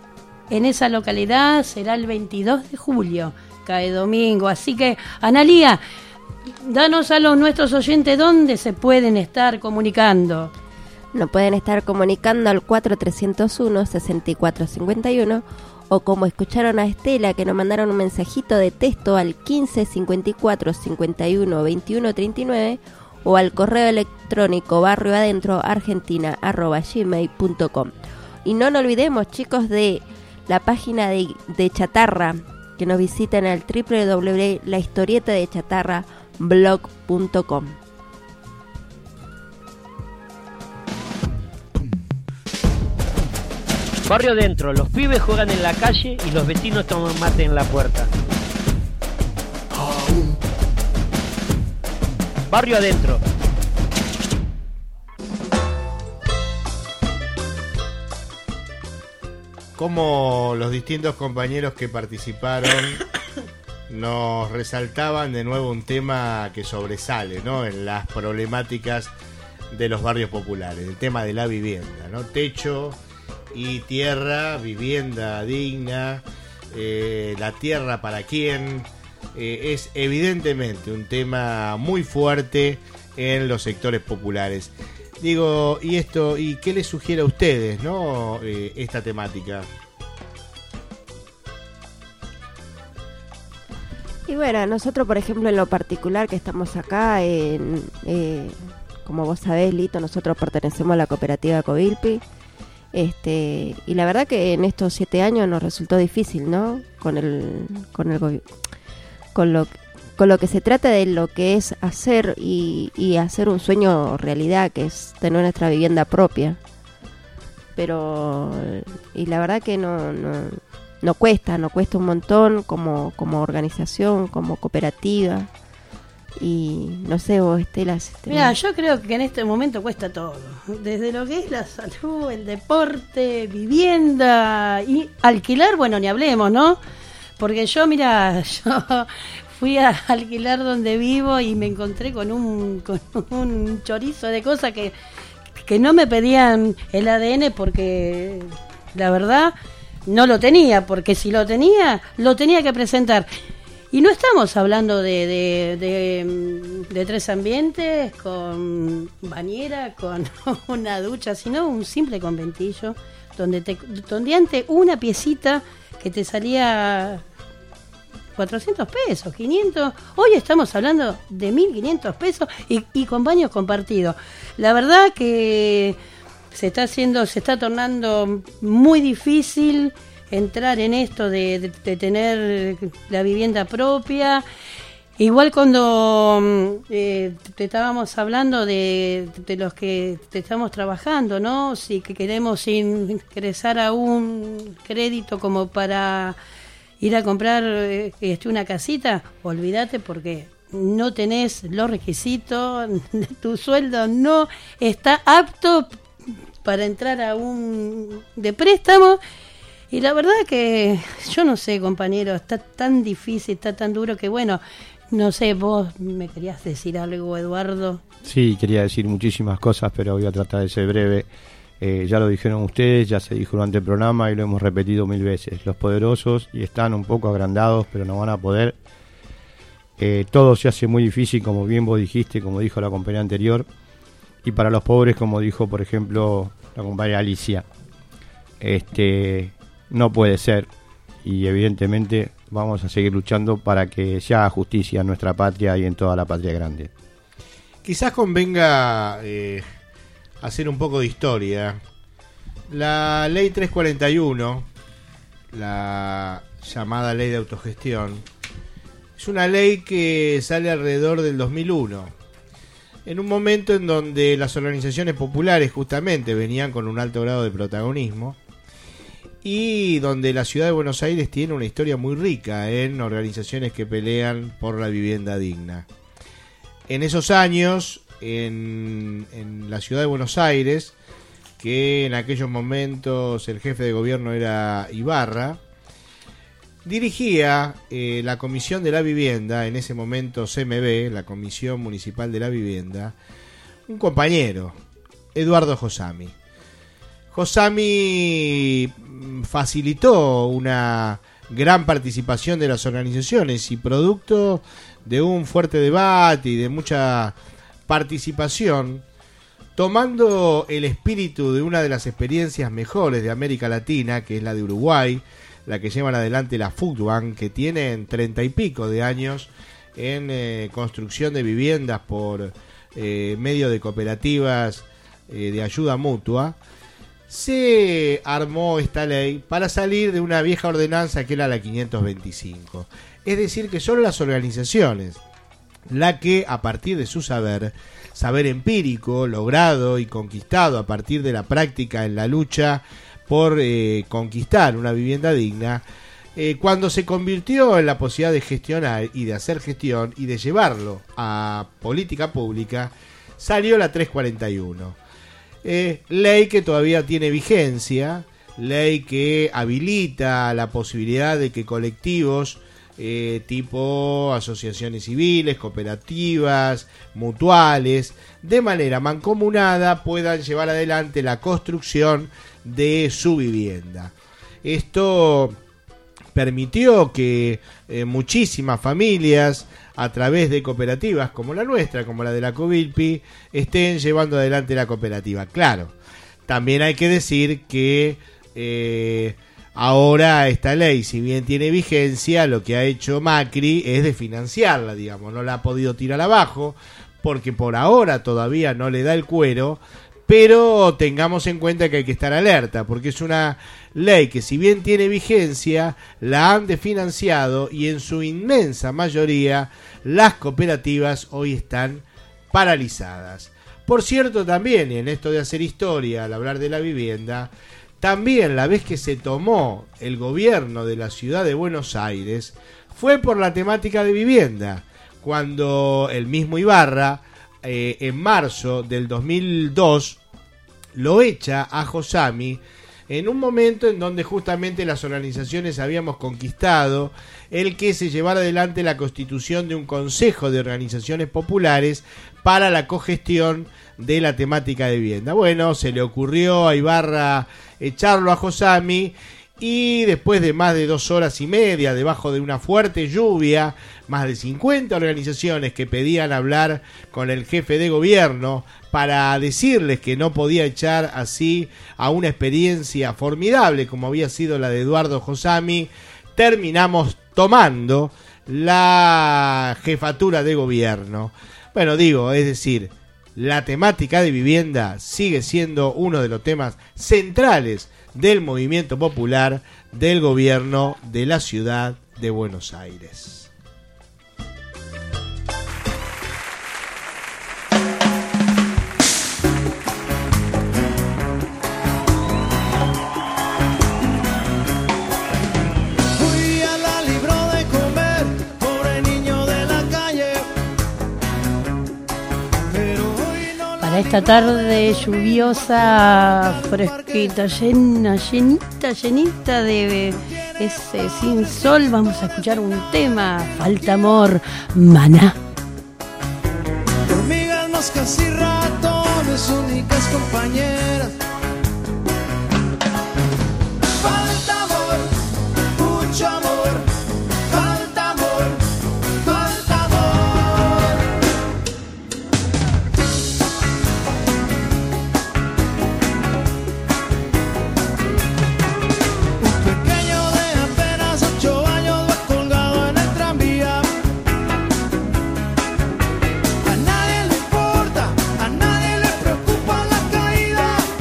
en esa localidad será el veintidós de julio, cae domingo. Así que, Analía, danos a los nuestros oyentes dónde se pueden estar comunicando. Nos pueden estar comunicando al cuatro tres cero uno, seis cuatro cinco uno, o como escucharon a Estela, que nos mandaron un mensajito de texto al quince cincuenta y cuatro cincuenta y uno veintiuno treinta y nueve, o al correo electrónico barrioadentro argentina arroba gmail punto com. Y no nos olvidemos, chicos, de la página de, de Chatarra, que nos visiten al doble u doble u doble u punto la historieta de chatarra blog punto com. Barrio Adentro, los pibes juegan en la calle y los vecinos toman mate en la puerta. Barrio Adentro. Como los distintos compañeros que participaron nos resaltaban de nuevo un tema que sobresale, ¿no?, en las problemáticas de los barrios populares, el tema de la vivienda, ¿no? Techo y tierra, vivienda digna, eh, la tierra para quién, eh, es evidentemente un tema muy fuerte en los sectores populares. Digo, y esto, ¿y qué les sugiere a ustedes, no, eh, esta temática? Y bueno, nosotros, por ejemplo, en lo particular que estamos acá, en, eh, como vos sabés, Lito, nosotros pertenecemos a la cooperativa Covilpi. Este, y la verdad que en estos siete años nos resultó difícil, ¿no? Con el, con el, con lo, con lo que se trata de lo que es hacer y, y hacer un sueño realidad, que es tener nuestra vivienda propia. Pero, y la verdad que no, no, no cuesta, no cuesta un montón como, como organización, como cooperativa. Y no sé vos, Estela. Este... Mira, yo creo que en este momento cuesta todo, desde lo que es la salud, el deporte, vivienda y alquilar, bueno, ni hablemos, ¿no? Porque yo, mira, yo fui a alquilar donde vivo y me encontré con un, con un chorizo de cosas que, que no me pedían el A D N porque la verdad no lo tenía, porque si lo tenía, lo tenía que presentar. Y no estamos hablando de, de, de, de tres ambientes, con bañera, con una ducha, sino un simple conventillo, donde te donde antes una piecita que te salía cuatrocientos pesos, quinientos, hoy estamos hablando de mil quinientos pesos y, y con baños compartidos. La verdad que se está haciendo, se está tornando muy difícil entrar en esto de, de, de tener la vivienda propia. Igual cuando eh, te estábamos hablando de, de los que te estamos trabajando, ¿no? Si que queremos ingresar a un crédito como para ir a comprar eh, este, una casita, olvídate porque no tenés los requisitos, tu sueldo no está apto para entrar a un de préstamo. Y la verdad que yo no sé, compañero, está tan difícil, está tan duro que bueno, no sé, vos me querías decir algo, Eduardo. Sí, quería decir muchísimas cosas, pero voy a tratar de ser breve. Eh, ya lo dijeron ustedes, ya se dijo durante el programa y lo hemos repetido mil veces. Los poderosos y están un poco agrandados, pero no van a poder. Eh, todo se hace muy difícil, como bien vos dijiste, como dijo la compañera anterior. Y para los pobres, como dijo, por ejemplo, la compañera Alicia. Este... No puede ser, y evidentemente vamos a seguir luchando para que se haga justicia en nuestra patria y en toda la patria grande. Quizás convenga eh, hacer un poco de historia. La ley trescientos cuarenta y uno, la llamada ley de autogestión, es una ley que sale alrededor del dos mil uno, en un momento en donde las organizaciones populares justamente venían con un alto grado de protagonismo, y donde la ciudad de Buenos Aires tiene una historia muy rica en organizaciones que pelean por la vivienda digna. En esos años, en, en la ciudad de Buenos Aires, que en aquellos momentos el jefe de gobierno era Ibarra, dirigía eh, la Comisión de la Vivienda, en ese momento C M B, la Comisión Municipal de la Vivienda, un compañero, Eduardo Josami. Josami facilitó una gran participación de las organizaciones y producto de un fuerte debate y de mucha participación, tomando el espíritu de una de las experiencias mejores de América Latina, que es la de Uruguay, la que llevan adelante la FUTBAN, que tienen treinta y pico de años en eh, construcción de viviendas por eh, medio de cooperativas eh, de ayuda mutua, se armó esta ley para salir de una vieja ordenanza que era la quinientos veinticinco. Es decir, que son las organizaciones la que, a partir de su saber, saber empírico, logrado y conquistado a partir de la práctica en la lucha por eh, conquistar una vivienda digna, eh, cuando se convirtió en la posibilidad de gestionar y de hacer gestión y de llevarlo a política pública, salió la trescientos cuarenta y uno. Eh, ley que todavía tiene vigencia, ley que habilita la posibilidad de que colectivos eh, tipo asociaciones civiles, cooperativas, mutuales, de manera mancomunada puedan llevar adelante la construcción de su vivienda. Esto permitió que eh, muchísimas familias, a través de cooperativas como la nuestra, como la de la Covilpi, estén llevando adelante la cooperativa. Claro, también hay que decir que eh, ahora esta ley, si bien tiene vigencia, lo que ha hecho Macri es de financiarla, digamos, no la ha podido tirar abajo, porque por ahora todavía no le da el cuero, pero tengamos en cuenta que hay que estar alerta, porque es una ley que, si bien tiene vigencia, la han desfinanciado y en su inmensa mayoría las cooperativas hoy están paralizadas. Por cierto, también, y en esto de hacer historia al hablar de la vivienda, también la vez que se tomó el gobierno de la ciudad de Buenos Aires fue por la temática de vivienda, cuando el mismo Ibarra, Eh, en marzo del dos mil dos, lo echa a Josami en un momento en donde justamente las organizaciones habíamos conquistado el que se llevara adelante la constitución de un consejo de organizaciones populares para la cogestión de la temática de vivienda. Bueno, se le ocurrió a Ibarra echarlo a Josami, y después de más de dos horas y media, debajo de una fuerte lluvia, más de cincuenta organizaciones que pedían hablar con el jefe de gobierno para decirles que no podía echar así a una experiencia formidable como había sido la de Eduardo Josami, terminamos tomando la jefatura de gobierno. Bueno, digo, es decir, la temática de vivienda sigue siendo uno de los temas centrales del movimiento popular del gobierno de la ciudad de Buenos Aires. Esta tarde lluviosa, fresquita, llena, llenita, llenita de ese sin sol, vamos a escuchar un tema, Falta Amor, Maná. Hormigas, moscas y ratones, únicas compañeras. Falta amor, mucho amor, falta amor, falta amor. A nadie le importa, a nadie le preocupa la caída.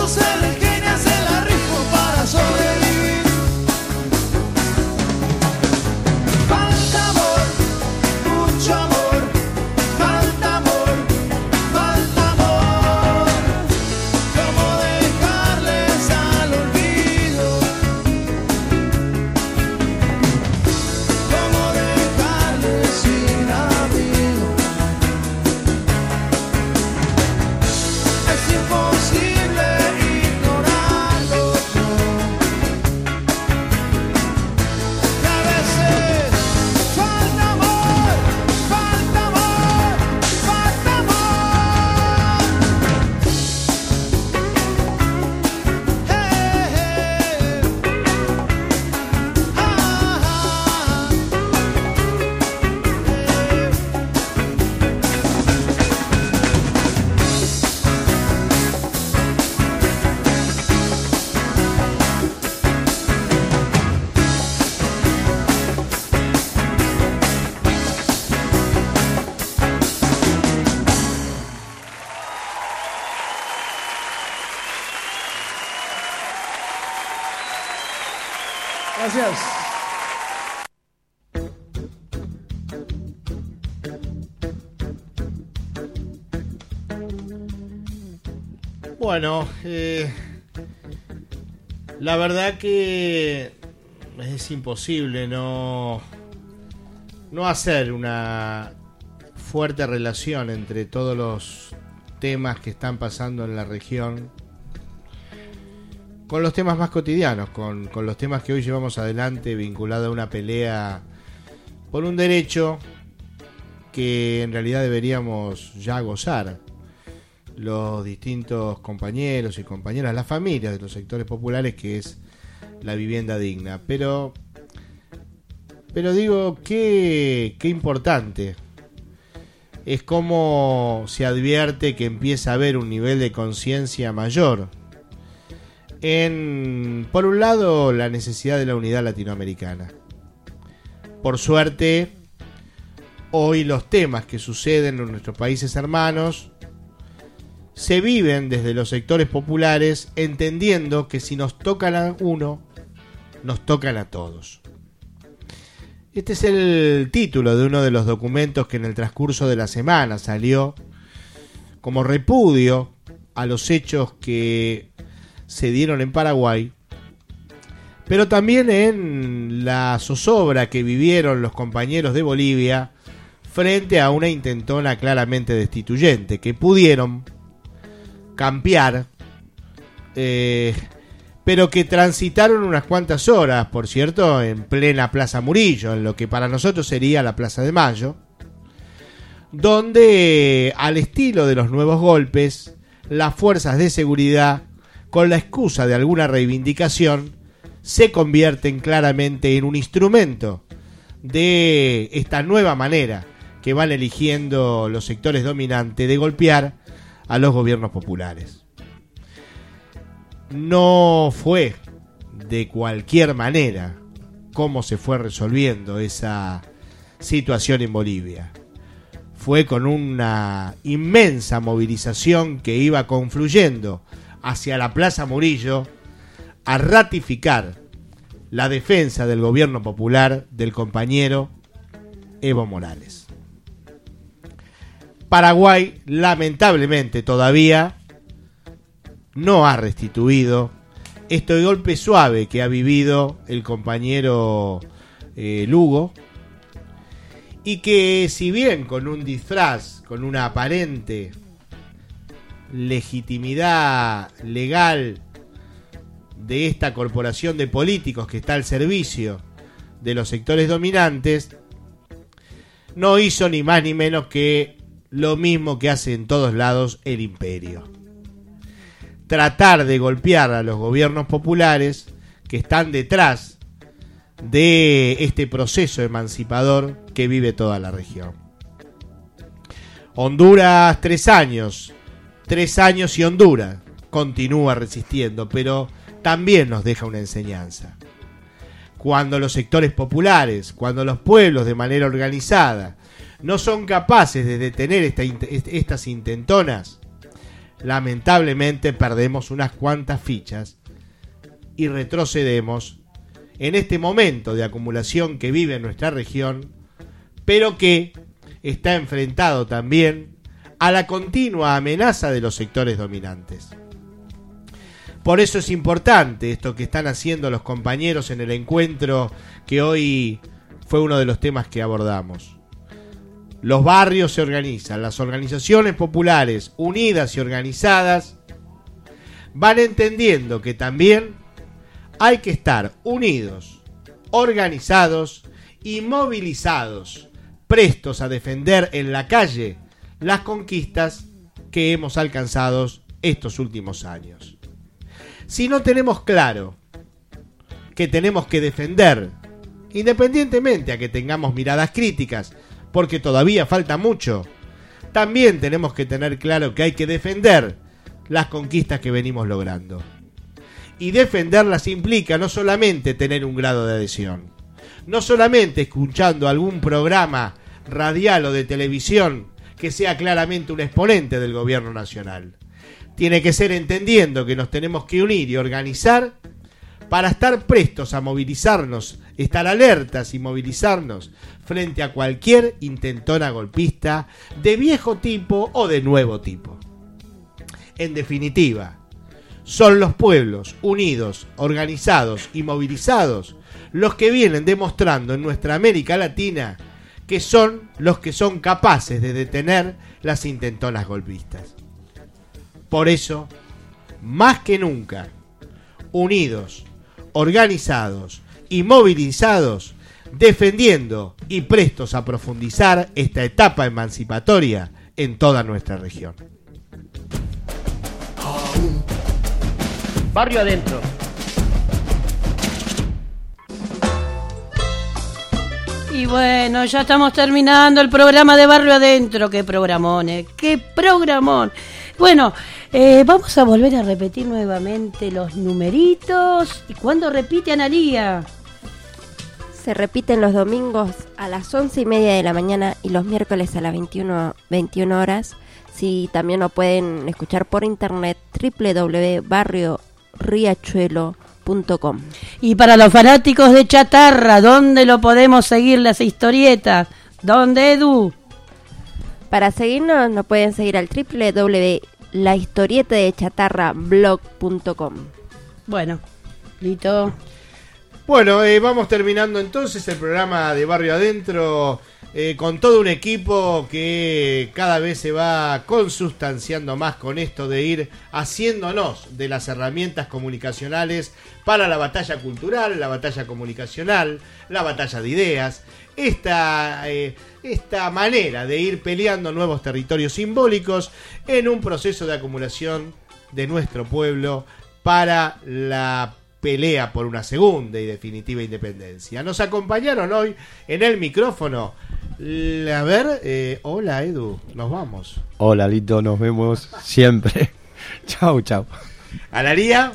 mundo se la ingenia, se la rifo para sobrevivir. Falta amor, mucho amor, falta amor, falta amor. ¿Cómo dejarles al olvido? ¿Cómo dejarles sin amigo? Es imposible ignorarlo todo. Y a veces falta amor, falta amor, falta amor. Hey, hey. Ah, ah, Gracias. Bueno, eh, la verdad que es imposible no, no hacer una fuerte relación entre todos los temas que están pasando en la región con los temas más cotidianos, con, con los temas que hoy llevamos adelante vinculados a una pelea por un derecho que en realidad deberíamos ya gozar los distintos compañeros y compañeras, las familias de los sectores populares, que es la vivienda digna. Pero, pero digo, qué, qué importante es cómo se advierte que empieza a haber un nivel de conciencia mayor en, por un lado, la necesidad de la unidad latinoamericana. Por suerte, hoy los temas que suceden en nuestros países hermanos se viven desde los sectores populares, entendiendo que si nos tocan a uno, nos tocan a todos. Este es el título de uno de los documentos que en el transcurso de la semana salió como repudio a los hechos que se dieron en Paraguay, pero también en la zozobra que vivieron los compañeros de Bolivia frente a una intentona claramente destituyente, que pudieron campear, eh, pero que transitaron unas cuantas horas, por cierto, en plena Plaza Murillo, en lo que para nosotros sería la Plaza de Mayo, donde, al estilo de los nuevos golpes, las fuerzas de seguridad, con la excusa de alguna reivindicación, se convierten claramente en un instrumento de esta nueva manera que van eligiendo los sectores dominantes de golpear a los gobiernos populares. No fue de cualquier manera cómo se fue resolviendo esa situación en Bolivia. Fue con una inmensa movilización que iba confluyendo hacia la Plaza Murillo a ratificar la defensa del gobierno popular del compañero Evo Morales. Paraguay, lamentablemente, todavía no ha restituido este golpe suave que ha vivido el compañero eh, Lugo, y que, si bien con un disfraz, con una aparente legitimidad legal de esta corporación de políticos que está al servicio de los sectores dominantes, no hizo ni más ni menos que lo mismo que hace en todos lados el imperio: tratar de golpear a los gobiernos populares que están detrás de este proceso emancipador que vive toda la región. Honduras, tres años, tres años y Honduras continúa resistiendo, pero también nos deja una enseñanza. Cuando los sectores populares, cuando los pueblos de manera organizada no son capaces de detener esta, estas intentonas, lamentablemente perdemos unas cuantas fichas y retrocedemos en este momento de acumulación que vive nuestra región, pero que está enfrentado también a la continua amenaza de los sectores dominantes. Por eso es importante esto que están haciendo los compañeros en el encuentro que hoy fue uno de los temas que abordamos. Los barrios se organizan, las organizaciones populares unidas y organizadas van entendiendo que también hay que estar unidos, organizados y movilizados, prestos a defender en la calle las conquistas que hemos alcanzado estos últimos años. Si no tenemos claro que tenemos que defender, independientemente a que tengamos miradas críticas, porque todavía falta mucho, también tenemos que tener claro que hay que defender las conquistas que venimos logrando. Y defenderlas implica no solamente tener un grado de adhesión, no solamente escuchando algún programa radial o de televisión que sea claramente un exponente del gobierno nacional. Tiene que ser entendiendo que nos tenemos que unir y organizar para estar prestos a movilizarnos, estar alertas y movilizarnos frente a cualquier intentona golpista de viejo tipo o de nuevo tipo. En definitiva, son los pueblos unidos, organizados y movilizados los que vienen demostrando en nuestra América Latina que son los que son capaces de detener las intentonas golpistas. Por eso, más que nunca, unidos, organizados y movilizados, defendiendo y prestos a profundizar esta etapa emancipatoria en toda nuestra región. Barrio adentro. Y bueno, ya estamos terminando el programa de Barrio Adentro. ¡Qué programón, eh! ¡Qué programón! Bueno, eh, vamos a volver a repetir nuevamente los numeritos. ¿Y cuándo repite, Analía? Se repiten los domingos a las once y media de la mañana y los miércoles a las veintiuno horas. Si también lo pueden escuchar por internet, doble u doble u doble u punto barrio riachuelo punto com. Y para los fanáticos de Chatarra, ¿dónde lo podemos seguir las historietas? ¿Dónde, Edu? Para seguirnos nos pueden seguir al doble u doble u doble u punto la historieta de chatarra blog punto com. Bueno, listo. Bueno, eh, vamos terminando entonces el programa de Barrio Adentro eh, con todo un equipo que cada vez se va consustanciando más con esto de ir haciéndonos de las herramientas comunicacionales para la batalla cultural, la batalla comunicacional, la batalla de ideas. Esta, eh, esta manera de ir peleando nuevos territorios simbólicos en un proceso de acumulación de nuestro pueblo para la pelea por una segunda y definitiva independencia. Nos acompañaron hoy en el micrófono. A ver, eh, hola Edu, nos vamos. Hola Lito, nos vemos siempre. Chau, chau. Analía.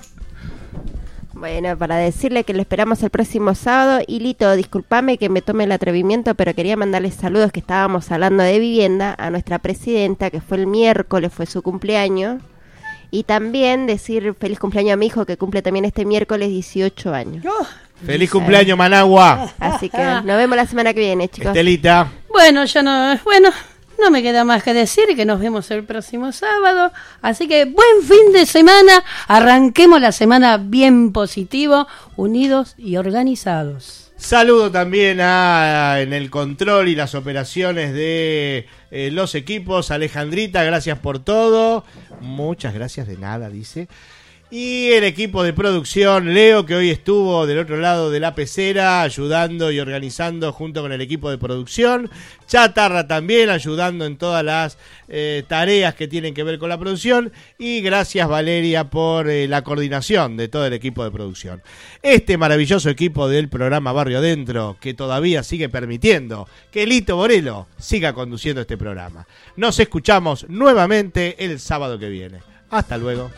Bueno, para decirle que lo esperamos el próximo sábado. Y Lito, discúlpame que me tome el atrevimiento, pero quería mandarles saludos, que estábamos hablando de vivienda, a nuestra presidenta, que fue el miércoles, fue su cumpleaños. Y también decir feliz cumpleaños a mi hijo, que cumple también este miércoles dieciocho años. Oh, ¡Feliz cumpleaños, Managua! Así que nos vemos la semana que viene, chicos. Estelita. Bueno, ya no... Bueno... No me queda más que decir que nos vemos el próximo sábado. Así que buen fin de semana. Arranquemos la semana bien positivo, unidos y organizados. Saludo también a, en el control y las operaciones de eh, los equipos. Alejandrita, gracias por todo. Muchas gracias, de nada, dice. Y el equipo de producción, Leo, que hoy estuvo del otro lado de la pecera, ayudando y organizando junto con el equipo de producción. Chatarra también, ayudando en todas las eh, tareas que tienen que ver con la producción. Y gracias, Valeria, por eh, la coordinación de todo el equipo de producción. Este maravilloso equipo del programa Barrio Adentro, que todavía sigue permitiendo que Lito Borelo siga conduciendo este programa. Nos escuchamos nuevamente el sábado que viene. Hasta luego.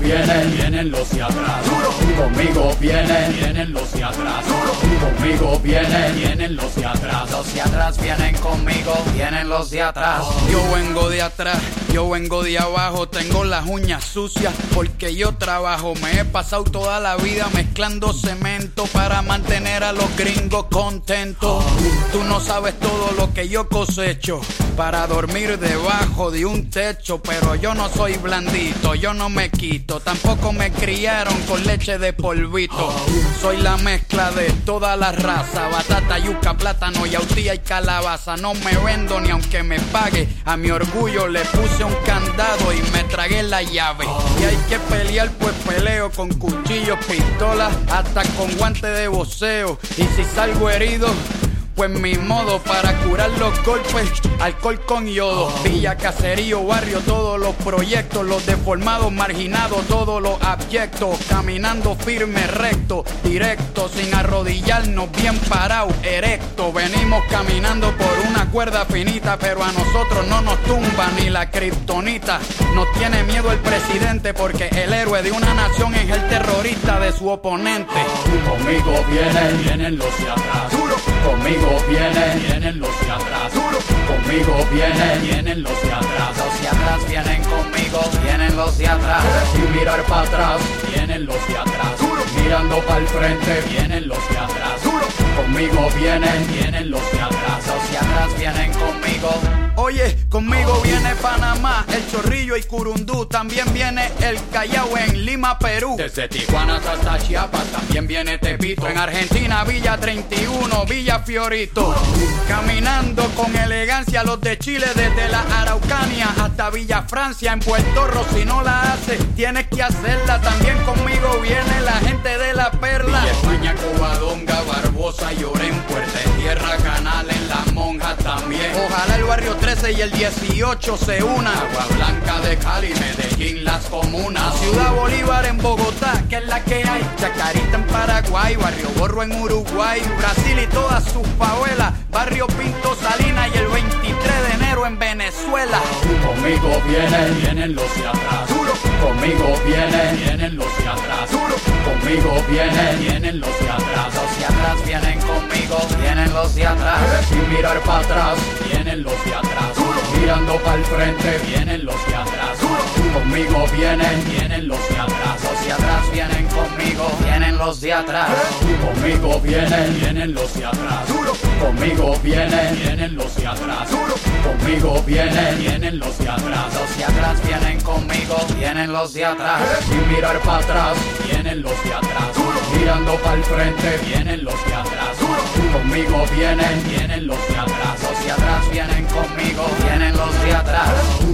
vienen, vienen los de atrás. Conmigo vienen, vienen los de atrás. Conmigo vienen, vienen los de atrás. Los de atrás vienen conmigo, vienen los de atrás. Yo vengo de atrás, yo vengo de abajo. Tengo las uñas sucias porque yo trabajo. Me he pasado toda la vida mezclando cemento para mantener a los gringos contentos. Tú no sabes todo lo que yo cosecho para dormir debajo de un techo. Pero yo no soy blandito, yo no me quito. Tampoco me criaron con leche de polvito. Soy la mezcla de toda la raza: batata, yuca, plátano, yautía y calabaza. No me vendo ni aunque me pague. A mi orgullo le puse un candado y me tragué la llave. Y hay que pelear, pues peleo con cuchillos, pistolas, hasta con guantes de boxeo. Y si salgo herido, pues mi modo para curar los golpes, alcohol con yodo. Villa, caserío, barrio, todos los proyectos. Los deformados, marginados, todos los abyectos. Caminando firme, recto, directo, sin arrodillarnos, bien parado, erecto. Venimos caminando por una cuerda finita, pero a nosotros no nos tumba ni la kriptonita. Nos tiene miedo el presidente porque el héroe de una nación es el terrorista de su oponente. Conmigo vienen, vienen los de atrás. Conmigo vienen, vienen los de atrás. Conmigo vienen, vienen los de atrás. Los de atrás vienen conmigo, vienen los de atrás. Sin mirar para atrás, vienen los de atrás. Mirando para el frente, vienen los de atrás. Conmigo vienen, vienen los de atrás. Los de atrás vienen conmigo. Oye, conmigo viene Panamá, El Chorrillo y Curundú. También viene el Callao en Lima, Perú. Desde Tijuana hasta Chiapas también viene Tepito. En Argentina, Villa treinta y uno, Villa Fiorito. Caminando con elegancia los de Chile, desde la Araucanía hasta Villa Francia. En Puerto Rico, si no la haces, tienes que hacerla. También conmigo viene la gente de La Perla. Villa España, Covadonga, Barbosa, Llorén, Puerta de Tierra, Canal, en La Monja también. Ojalá el barrio trece y el dieciocho se una. Agua Blanca de Cali, Medellín, las comunas. Ciudad Bolívar en Bogotá, que es la que hay. Chacarita en Paraguay, Barrio Borro en Uruguay. Brasil y todas sus favelas. Barrio Pinto, Salinas y el veintitrés de enero en Venezuela. Conmigo vienen, vienen los de atrás. Conmigo vienen, vienen los de atrás. Conmigo vienen, vienen los de atrás. Los de atrás vienen conmigo, vienen los de atrás. Sin mirar para atrás, vienen los de atrás. Mirando para el frente, vienen los de atrás. Conmigo vienen, vienen los de atrás. Los de atrás vienen conmigo, vienen los de atrás. Conmigo vienen, vienen los de atrás. Conmigo vienen, vienen los de atrás. Conmigo vienen, vienen los de atrás. Los de atrás vienen conmigo, vienen los de atrás. Sin mirar para atrás, vienen los de atrás. Mirando para el frente, vienen los de atrás. Conmigo vienen, vienen los de atrás. Los de atrás vienen conmigo, vienen los de atrás.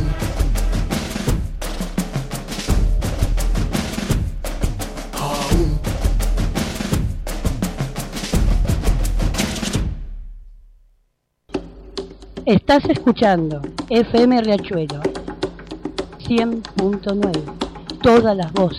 Estás escuchando F M Riachuelo cien punto nueve. Todas las voces.